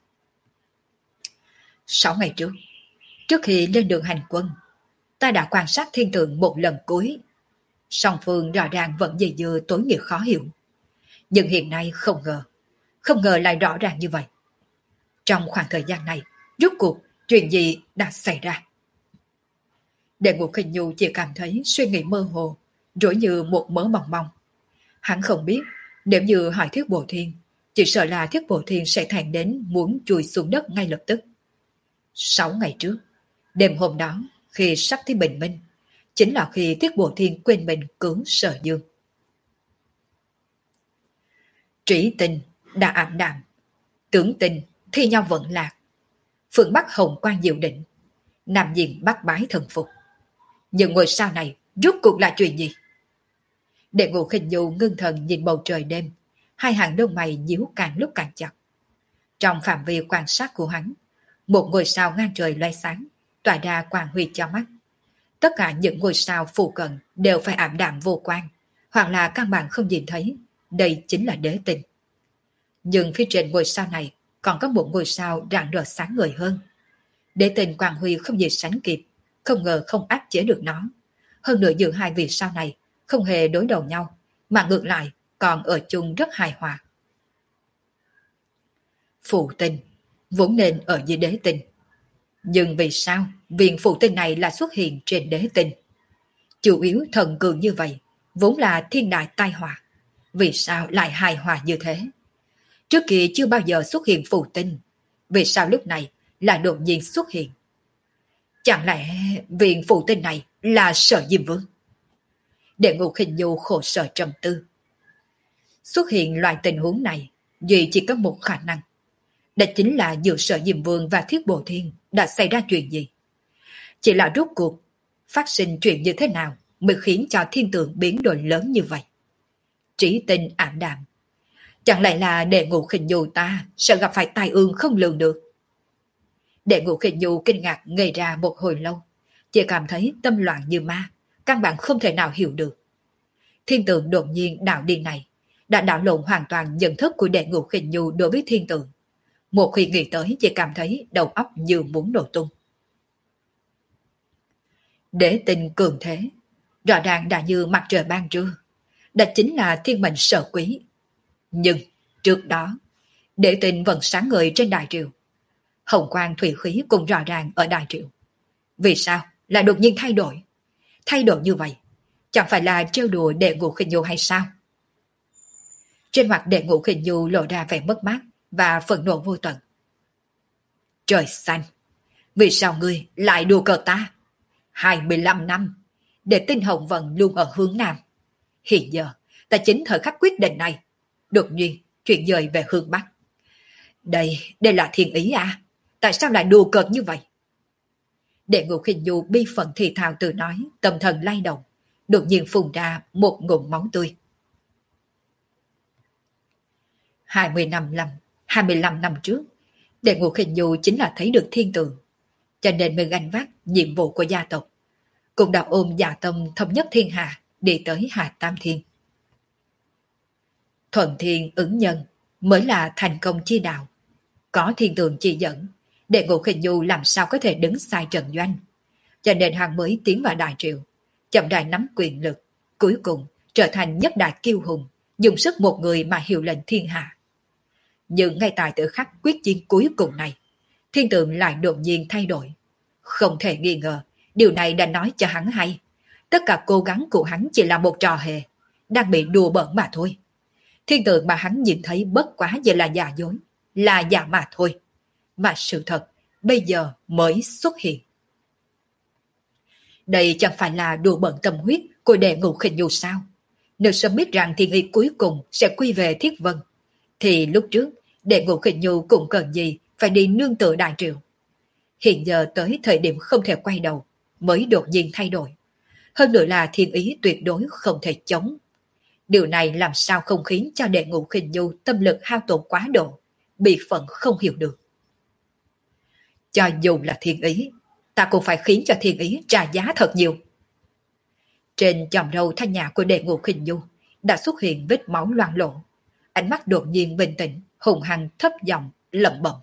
Sáu ngày trước, trước khi lên đường hành quân, ta đã quan sát thiên tượng một lần cuối. Song phương rõ ràng vẫn dây dưa tối nghĩa khó hiểu. Nhưng hiện nay không ngờ, không ngờ lại rõ ràng như vậy. Trong khoảng thời gian này, rốt cuộc chuyện gì đã xảy ra? Đệ Ngũ Khinh Nhu chỉ cảm thấy suy nghĩ mơ hồ, rối như một mớ bòng bong. Hắn không biết, nếu như hỏi Thiết Bổ Thiên, chỉ sợ là Thiết Bổ Thiên sẽ thẹn đến muốn chui xuống đất ngay lập tức. Sáu ngày trước, đêm hôm đó, khi sắp tới bình minh, chính là khi Thiết Bổ Thiên quên mình cứu Sở Dương. Trí tình đã ảm đạm, tướng tình thi nhau vận lạc, phương Bắc hồng quang diệu định, Nam diện bắc bái thần phục. Nhưng ngôi sao này rốt cuộc là chuyện gì? Đệ Ngũ Khinh Nhu ngưng thần nhìn bầu trời đêm, hai hàng lông mày nhíu càng lúc càng chặt. Trong phạm vi quan sát của hắn, một ngôi sao ngang trời loay sáng, tỏa ra quang huy cho mắt. Tất cả những ngôi sao phụ cận đều phải ảm đạm vô quang, hoặc là căn bản không nhìn thấy. Đây chính là đế tinh. Nhưng phía trên ngôi sao này còn có một ngôi sao rạng rỡ sáng ngời hơn. Đế tinh quang huy không gì sánh kịp, không ngờ không áp chế được nó. Hơn nữa giữa hai vì sao này không hề đối đầu nhau, mà ngược lại còn ở chung rất hài hòa. Phụ tinh vốn nên ở dưới đế tinh, nhưng vì sao viên phụ tinh này lại xuất hiện trên đế tinh? Chủ yếu thần cường như vậy vốn là thiên đại tai họa, vì sao lại hài hòa như thế? Trước kia chưa bao giờ xuất hiện phụ tinh, vì sao lúc này lại đột nhiên xuất hiện? Chẳng lẽ viện phụ tinh này là Sở Diêm Vương? Đệ Ngũ Khinh Nhu khổ sở trầm tư. Xuất hiện loại tình huống này, duy chỉ có một khả năng. Đó chính là giữa Sở Diêm Vương và Thiết Bộ Thiên đã xảy ra chuyện gì. Chỉ là rốt cuộc, phát sinh chuyện như thế nào mới khiến cho thiên tượng biến đổi lớn như vậy. Trí tinh ảm đạm. Chẳng lẽ là Đệ Ngũ Khinh Nhu ta sẽ gặp phải tai ương không lường được? Đệ Ngũ Khinh Nhu kinh ngạc ngây ra một hồi lâu, chỉ cảm thấy tâm loạn như ma, căn bản không thể nào hiểu được. Thiên tượng đột nhiên đạo điên này đã đảo lộn hoàn toàn nhận thức của Đệ Ngũ Khinh Nhu đối với thiên tượng. Một khi nghĩ tới chỉ cảm thấy đầu óc như muốn nổ tung. Đế tinh cường thế, rõ ràng đã như mặt trời ban trưa, đó chính là thiên mệnh Sở Quý. Nhưng trước đó, đế tinh vẫn sáng ngời trên đại triều. Hồng quang thủy khí cũng rõ ràng ở đại triệu. Vì sao lại đột nhiên thay đổi? Thay đổi như vậy, chẳng phải là trêu đùa Đệ Ngũ Khinh Nhu hay sao? Trên mặt Đệ Ngũ Khinh Nhu lộ ra vẻ mất mát và phẫn nộ vô tận. Trời xanh, vì sao ngươi lại đùa cợt ta? hai mươi lăm năm, để tinh hồng vận luôn ở hướng nam. Hiện giờ, ta chính thời khắc quyết định này, đột nhiên chuyển dời về hướng bắc. Đây, đây là thiên ý à? Tại sao lại đùa cợt như vậy? Đệ Ngũ Khinh Nhu bi phận thì thào tự nói, tâm thần lay động, đột nhiên phun ra một ngụm máu tươi. hai mươi năm năm, hai mươi lăm năm trước, Đệ Ngũ Khinh Nhu chính là thấy được thiên tượng, cho nên mới gánh vác nhiệm vụ của gia tộc, cũng đã ôm dạ tâm thống nhất thiên hạ đi tới Hà Tam Thiên. Thuận thiên ứng nhân mới là thành công chi đạo. Có thiên tượng chỉ dẫn, Đệ Ngũ Khinh Nhu làm sao có thể đứng sai trận doanh. Cho nên hắn mới tiến vào đại triệu, chậm rãi nắm quyền lực, cuối cùng trở thành nhất đại kiêu hùng, dùng sức một người mà hiệu lệnh thiên hạ. Nhưng ngay tại thời khắc quyết chiến cuối cùng này, thiên tượng lại đột nhiên thay đổi. Không thể nghi ngờ, điều này đã nói cho hắn hay. Tất cả cố gắng của hắn chỉ là một trò hề, đang bị đùa bỡn mà thôi. Thiên tượng mà hắn nhìn thấy bất quá chỉ là giả dối, là giả mà thôi. Mà sự thật bây giờ mới xuất hiện. Đây chẳng phải là đùa bỡn tâm huyết của Đệ Ngũ Khinh Nhu sao? Nếu sớm biết rằng thiên ý cuối cùng sẽ quy về Thiết Vân, thì lúc trước Đệ Ngũ Khinh Nhu cũng cần gì phải đi nương tựa đại triệu. Hiện giờ tới thời điểm không thể quay đầu, mới đột nhiên thay đổi. Hơn nữa là thiên ý tuyệt đối không thể chống. Điều này làm sao không khiến cho Đệ Ngũ Khinh Nhu tâm lực hao tổn quá độ, bị phận không hiểu được. Cho dù là thiên ý, ta cũng phải khiến cho thiên ý trả giá thật nhiều. Trên chòm râu thanh nhã của Đệ Ngũ Khinh Nhu đã xuất hiện vết máu loang lổ. Ánh mắt đột nhiên bình tĩnh, hùng hăng thấp giọng lẩm bẩm.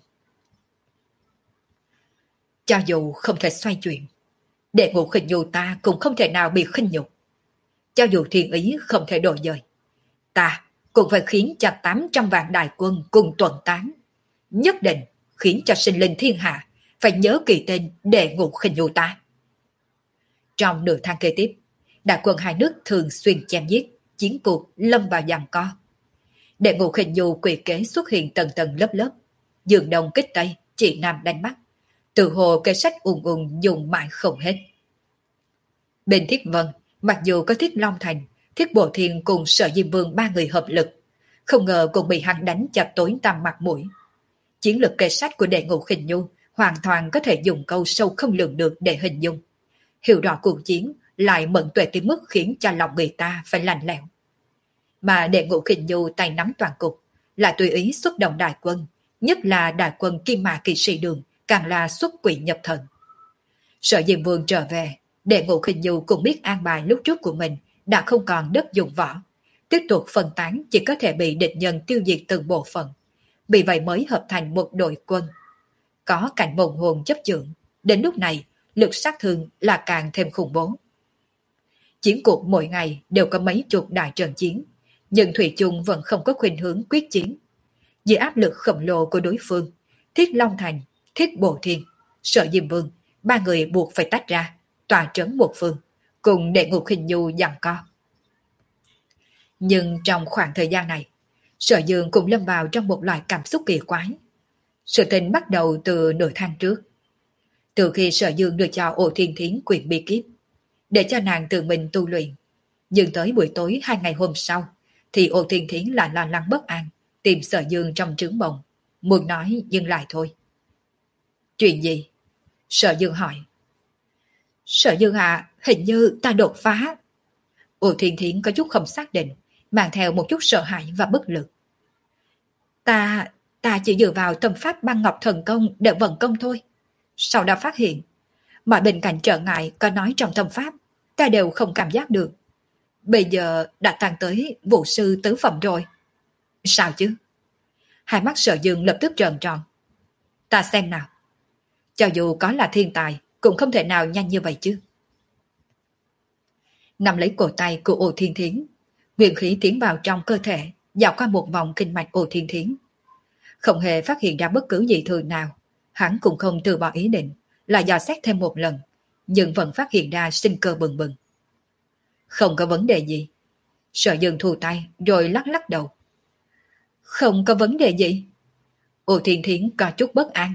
Cho dù không thể xoay chuyển, Đệ Ngũ Khinh Nhu ta cũng không thể nào bị khinh nhục. Cho dù thiên ý không thể đổi dời, ta cũng phải khiến cho tám trăm vạn đại quân cùng tuần tán. Nhất định khiến cho sinh linh thiên hạ phải nhớ kỳ tên Đệ Ngũ Khinh Nhu ta. Trong nửa tháng kế tiếp, đại quân hai nước thường xuyên chém giết, chiến cuộc lâm vào giằng co. Đệ Ngũ Khinh Nhu quỷ kế xuất hiện tầng tầng lớp lớp, dương đông kích tây, chỉ nam đánh bắc, tự hồ cây sách ùn ùn dùng mãi không hết. Bên Thiết Vân, mặc dù có Thiết Long Thành, Thiết Bộ Thiên cùng Sở Diêm Vương ba người hợp lực, không ngờ cũng bị hắn đánh cho tối tăm mặt mũi. Chiến lược cây sách của Đệ Ngũ Khinh Nhu hoàn toàn có thể dùng câu sâu không lường được để hình dung. Hiểu rõ cuộc chiến lại mẫn tuệ tới mức khiến cho lòng người ta phải lạnh lẽo. Mà Đệ Ngũ Khinh Nhu tay nắm toàn cục, lại tùy ý xuất động đại quân, nhất là đại quân Kim Mã Kỵ Sĩ Đường, càng là xuất quỷ nhập thần. Sở Diêm Vương trở về, Đệ Ngũ Khinh Nhu cũng biết an bài lúc trước của mình đã không còn đất dụng võ, tiếp tục phân tán chỉ có thể bị địch nhân tiêu diệt từng bộ phận, vì vậy mới hợp thành một đội quân. Có cảnh mộng hồn chấp chưởng, đến lúc này lực sát thương là càng thêm khủng bố. Chiến cuộc mỗi ngày đều có mấy chục đại trận chiến, nhưng Thủy chung vẫn không có khuynh hướng quyết chiến. Dưới áp lực khổng lồ của đối phương, Thiết Long Thành, Thiết Bộ Thiên, Sở Diêm Vương, ba người buộc phải tách ra, tòa trấn một phương, cùng Đệ Ngũ Khinh Nhu giằng co. Nhưng trong khoảng thời gian này, Sở Dương cũng lâm vào trong một loại cảm xúc kỳ quái. Sự tình bắt đầu từ nửa tháng trước. Từ khi Sở Dương đưa cho Ô Thiên Thiến quyển bí kíp, để cho nàng tự mình tu luyện, nhưng tới buổi tối hai ngày hôm sau, thì Ô Thiên Thiến lại lo lắng bất an, tìm Sở Dương trong trướng bồng, muốn nói nhưng lại thôi. Chuyện gì? Sở Dương hỏi. Sở Dương à, hình như ta đột phá. Ô Thiên Thiến có chút không xác định, mang theo một chút sợ hãi và bất lực. Ta, ta chỉ dựa vào tâm pháp băng ngọc thần công để vận công thôi. Sau đó phát hiện, mọi bên cạnh trở ngại có nói trong tâm pháp, ta đều không cảm giác được. Bây giờ đã tăng tới vũ sư tứ phẩm rồi. Sao chứ? Hai mắt Sở Dương lập tức trợn tròn. Ta xem nào. Cho dù có là thiên tài, cũng không thể nào nhanh như vậy chứ. Nắm lấy cổ tay của Ô Thiên Thiến, nguyên khí tiến vào trong cơ thể, dạo qua một vòng kinh mạch Ô Thiên Thiến. Không hề phát hiện ra bất cứ gì thường nào, hắn cũng không từ bỏ ý định, là dò xét thêm một lần, nhưng vẫn phát hiện ra sinh cơ bừng bừng. Không có vấn đề gì. Sở Dương thu tay rồi lắc lắc đầu. Không có vấn đề gì. Ô Thiên Thiến có chút bất an.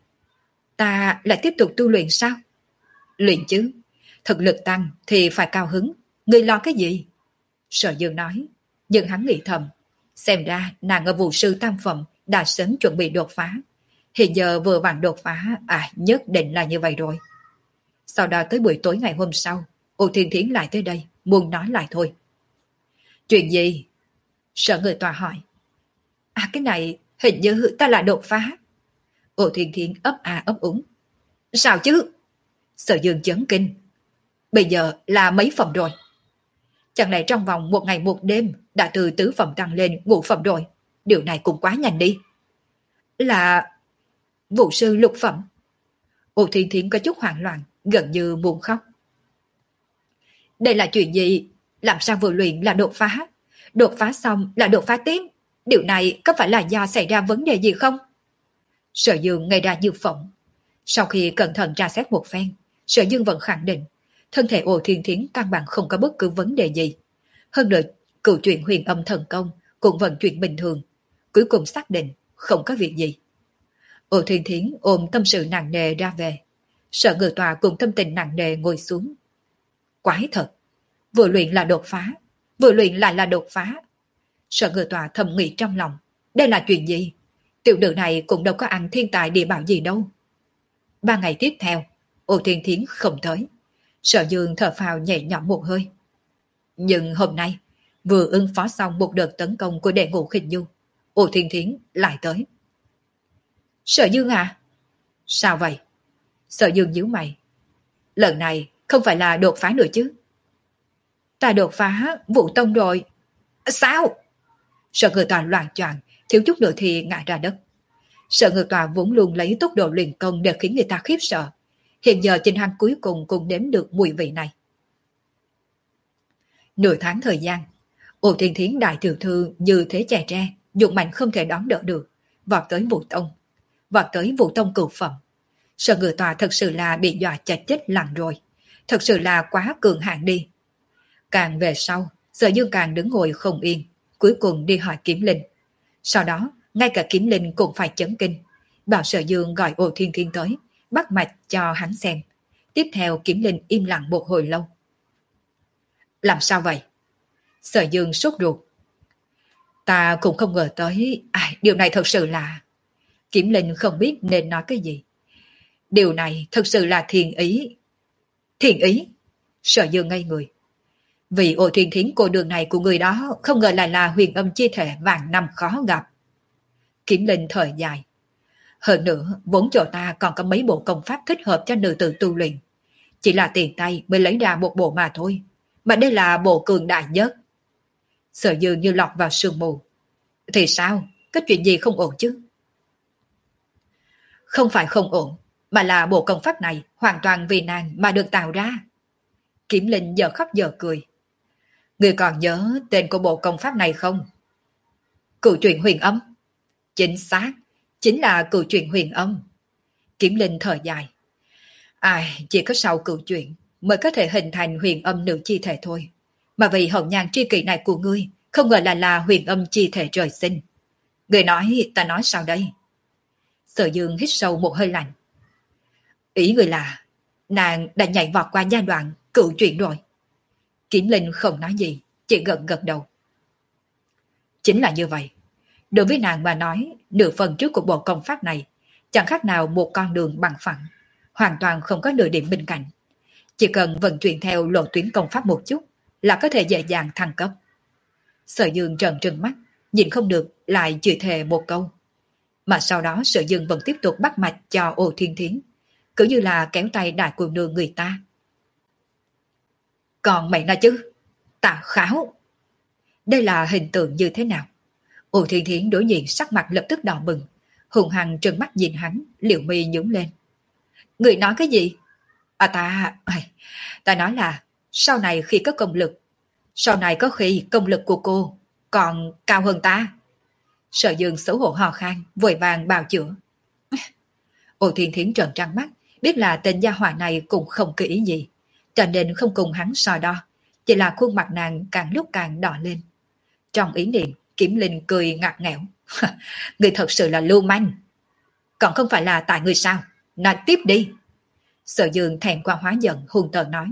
Ta lại tiếp tục tu luyện sao? Luyện chứ. Thực lực tăng thì phải cao hứng. Ngươi lo cái gì? Sở Dương nói. Nhưng hắn nghĩ thầm. Xem ra nàng ở vụ sư tam phẩm đã sớm chuẩn bị đột phá. Hiện giờ vừa vặn đột phá. À, nhất định là như vậy rồi. Sau đó tới buổi tối ngày hôm sau, Ô Thiên Thiến lại tới đây, muốn nói lại thôi. Chuyện gì? Sở người tòa hỏi. À, cái này hình như ta lại đột phá. Ô Thiên Thiến ấp à ấp úng. Sao chứ? Sở Dương chấn kinh. Bây giờ là mấy phẩm rồi? Chẳng lẽ trong vòng một ngày một đêm đã từ tứ phẩm tăng lên ngũ phẩm rồi? Điều này cũng quá nhanh đi. Là vũ sư lục phẩm. Ô Thiên Thiến có chút hoảng loạn, gần như muốn khóc. Đây là chuyện gì? Làm sao vừa luyện là đột phá? Đột phá xong là đột phá tiếp. Điều này có phải là do xảy ra vấn đề gì không? Sở Dương ngây ra như phỏng. Sau khi cẩn thận tra xét một phen, Sở Dương vẫn khẳng định thân thể Ô Thiên Thiến căn bản không có bất cứ vấn đề gì. Hơn nữa, cựu chuyện huyền âm thần công cũng vận chuyển bình thường. Cuối cùng xác định không có việc gì. Ô Thiên Thiến ôm tâm sự nặng nề ra về. Sở Ngự Tòa cùng tâm tình nặng nề ngồi xuống. Quái thật, vừa luyện là đột phá, vừa luyện lại là đột phá. Sở Ngự Tòa thầm nghĩ trong lòng, đây là chuyện gì? Tiểu nữ này cũng đâu có ăn thiên tài địa bảo gì đâu. Ba ngày tiếp theo, Ô Thiên Thiến không tới. Sở Dương thở phào nhẹ nhõm một hơi. Nhưng hôm nay, vừa ứng phó xong một đợt tấn công của đệ ngũ khinh du, Ô Thiên Thiến lại tới. Sở Dương à? Sao vậy? Sở Dương nhíu mày. Lần này không phải là đột phá nữa chứ? Ta đột phá Vũ Tông rồi. Sao? Sở Ngự Tòa loạn choạng, thiếu chút nữa thì ngã ra đất. Sở Ngự Tòa vốn luôn lấy tốc độ luyện công để khiến người ta khiếp sợ. Hiện giờ chính hắn cuối cùng cũng nếm được mùi vị này. Nửa tháng thời gian, Ô Thiên Thiến đại tiểu thư như thế chè tre, dụng mạnh không thể đón đỡ được, vọt tới Vũ Tông, vọt tới Vũ Tông cửu phẩm. Sở Ngự Tòa thật sự là bị dọa chặt chết lặng rồi, thật sự là quá cường hạn đi. Càng về sau, Sở Dương càng đứng ngồi không yên, cuối cùng đi hỏi Kiếm Linh. Sau đó, ngay cả Kiếm Linh cũng phải chấn kinh, bảo Sở Dương gọi Ô Thiên Thiến tới, bắt mạch cho hắn xem. Tiếp theo Kiếm Linh im lặng một hồi lâu. Làm sao vậy? Sở Dương sốt ruột. Ta cũng không ngờ tới, à, điều này thật sự là... Kiếm Linh không biết nên nói cái gì. Điều này thật sự là thiền ý. Thiền ý? Sở Dương ngây người. Vì Ô Thiên Thiến cô đường này của người đó không ngờ lại là huyền âm chi thể vạn năm khó gặp. Kiếm Linh thở dài. Hơn nữa, vốn chỗ ta còn có mấy bộ công pháp thích hợp cho nữ tử tu luyện. Chỉ là tiền tay mới lấy ra một bộ mà thôi. Mà đây là bộ cường đại nhất. Sở Dương như lọt vào sương mù. Thì sao? Có chuyện gì không ổn chứ? Không phải không ổn, mà là bộ công pháp này hoàn toàn vì nàng mà được tạo ra. Kiếm Linh giờ khóc giờ cười. Người còn nhớ tên của bộ công pháp này không? Cựu truyện huyền âm. Chính xác, chính là cựu truyện huyền âm. Kiếm Linh thở dài. Ai, chỉ có sau cựu truyện mới có thể hình thành huyền âm nữ chi thể thôi. Mà vì hậu nhàn tri kỷ này của ngươi, không ngờ là là huyền âm chi thể trời sinh. Người nói, ta nói sao đây? Sở Dương hít sâu một hơi lạnh. Ý người là nàng đã nhảy vọt qua giai đoạn cựu chuyện rồi. Kiếm Linh không nói gì, chỉ gật gật đầu. Chính là như vậy. Đối với nàng mà nói, nửa phần trước của bộ công pháp này chẳng khác nào một con đường bằng phẳng, hoàn toàn không có nửa điểm bên cạnh. Chỉ cần vận chuyển theo lộ tuyến công pháp một chút là có thể dễ dàng thăng cấp. Sở Dương trợn trừng mắt, nhìn không được lại chửi thề một câu. Mà sau đó Sở Dương vẫn tiếp tục bắt mạch cho Ô Thiên Thiến, cứ như là kéo tay đại cô nương người ta. Còn mày nói chứ, tà kháo. Đây là hình tượng như thế nào? Ô Thiên Thiến đối diện sắc mặt lập tức đỏ bừng, hùng hăng trừng mắt nhìn hắn, liều mi nhướng lên. Người nói cái gì? À ta, ta nói là sau này khi có công lực, sau này có khi công lực của cô còn cao hơn ta. Sở Dương xấu hổ hò khan, vội vàng bào chữa. Ô Thiên Thiến trợn trắng mắt, biết là tên gia hỏa này cũng không có ý gì, cho nên không cùng hắn so đo, chỉ là khuôn mặt nàng càng lúc càng đỏ lên. Trong ý niệm, Kiếm Linh cười ngặt nghẽo. Người thật sự là lưu manh. Còn không phải là tại người sao? Nói tiếp đi. Sở Dương thẹn qua hóa giận hung tợn nói.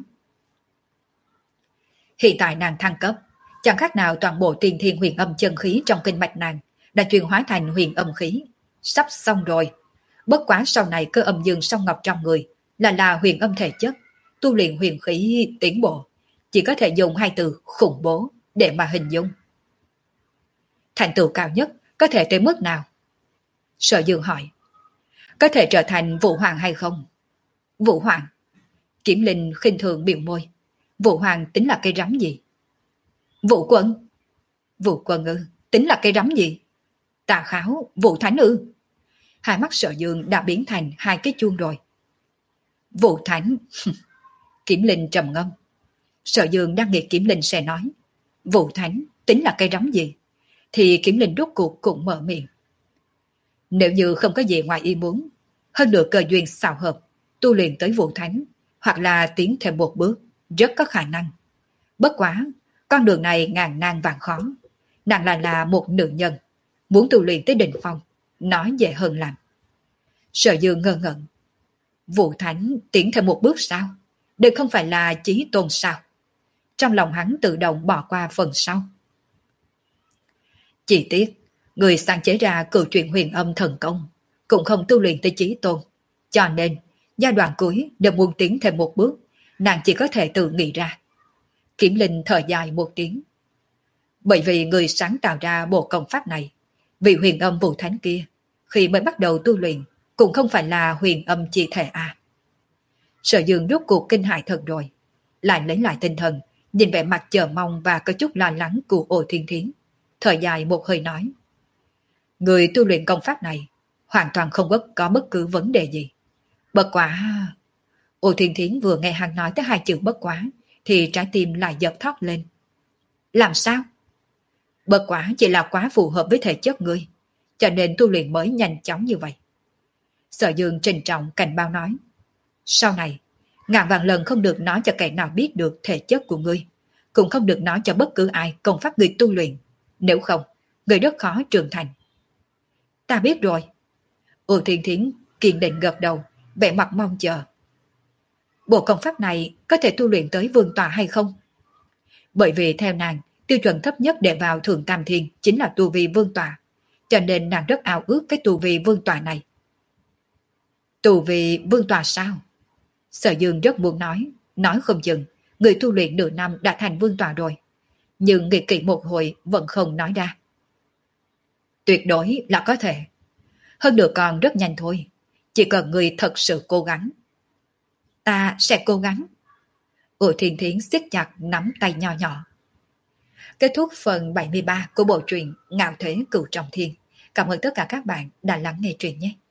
Hiện tại nàng thăng cấp, chẳng khác nào toàn bộ tiên thiên huyền âm chân khí trong kinh mạch nàng đã chuyển hóa thành huyền âm khí. Sắp xong rồi. Bất quá sau này cơ âm dương song ngọc trong người là là huyền âm thể chất, tu luyện huyền khí tiến bộ, chỉ có thể dùng hai từ khủng bố để mà hình dung. Thành tựu cao nhất có thể tới mức nào? Sở Dương hỏi. Có thể trở thành Vũ Hoàng hay không? Vũ Hoàng? Kiếm Linh khinh thường biểu môi. Vũ Hoàng tính là cây rắm gì? Vũ Quân? Vũ Quân ư? Tính là cây rắm gì? Tà kháo, Vũ Thánh ư? Hai mắt Sở Dương đã biến thành hai cái chuông rồi. Vũ Thánh? Kiếm Linh trầm ngâm. Sở Dương đang nghĩ Kiếm Linh sẽ nói Vũ Thánh tính là cây rắm gì, thì Kiếm Linh rốt cuộc cũng mở miệng. Nếu như không có gì ngoài ý muốn, hơn nữa cơ duyên xào hợp, tu luyện tới Vũ Thánh, hoặc là tiến thêm một bước, rất có khả năng. Bất quá, con đường này ngàn nan vạn khó. Nàng lại là một nữ nhân, muốn tu luyện tới đỉnh phong, nói dễ hơn làm. Sở Dương ngơ ngẩn. Vũ Thánh tiến thêm một bước sao? Đây không phải là chí tôn sao? Trong lòng hắn tự động bỏ qua phần sau. Chỉ tiếc, người sáng chế ra cựu truyện huyền âm thần công cũng không tu luyện tới chí tôn. Cho nên, giai đoạn cuối đều muốn tiến thêm một bước, nàng chỉ có thể tự nghĩ ra. Kiếm Linh thở dài một tiếng. Bởi vì người sáng tạo ra bộ công pháp này, vị huyền âm Vũ Thánh kia, khi mới bắt đầu tu luyện, cũng không phải là huyền âm chi thể à. Sở Dương rốt cuộc kinh hại thật rồi, lại lấy lại tinh thần, nhìn vẻ mặt chờ mong và có chút lo lắng của Ô Thiên Thiến, thở dài một hơi nói. Người tu luyện công pháp này hoàn toàn không bất có bất cứ vấn đề gì. Bất quá... Ô Thiên Thiến vừa nghe hắn nói tới hai chữ bất quá, thì trái tim lại giật thót lên. Làm sao? Bất quá chỉ là quá phù hợp với thể chất ngươi, cho nên tu luyện mới nhanh chóng như vậy. Sở Dương trịnh trọng cảnh báo nói. Sau này, ngàn vạn lần không được nói cho kẻ nào biết được thể chất của ngươi, cũng không được nói cho bất cứ ai công pháp ngươi tu luyện. Nếu không, ngươi rất khó trưởng thành. Ta biết rồi. Ô Thiên Thiến kiên định gật đầu, vẻ mặt mong chờ. Bộ công pháp này có thể tu luyện tới vương tọa hay không? Bởi vì theo nàng, tiêu chuẩn thấp nhất để vào thượng tam thiên chính là tu vi vương tọa, cho nên nàng rất ao ước cái tu vi vương tọa này. Tu vi vương tọa sao? Sở Dương rất muốn nói, nói không chừng, người tu luyện nửa năm đã thành vương tọa rồi. Nhưng nghĩ kỹ một hồi vẫn không nói ra. Tuyệt đối là có thể. Hơn nữa còn rất nhanh thôi, chỉ cần người thật sự cố gắng. Ta sẽ cố gắng. Ô Thiên Thiến siết chặt nắm tay nhỏ nhỏ. Kết thúc phần bảy mươi ba của bộ truyện Ngạo Thế Cửu Trọng Thiên. Cảm ơn tất cả các bạn đã lắng nghe truyện nhé.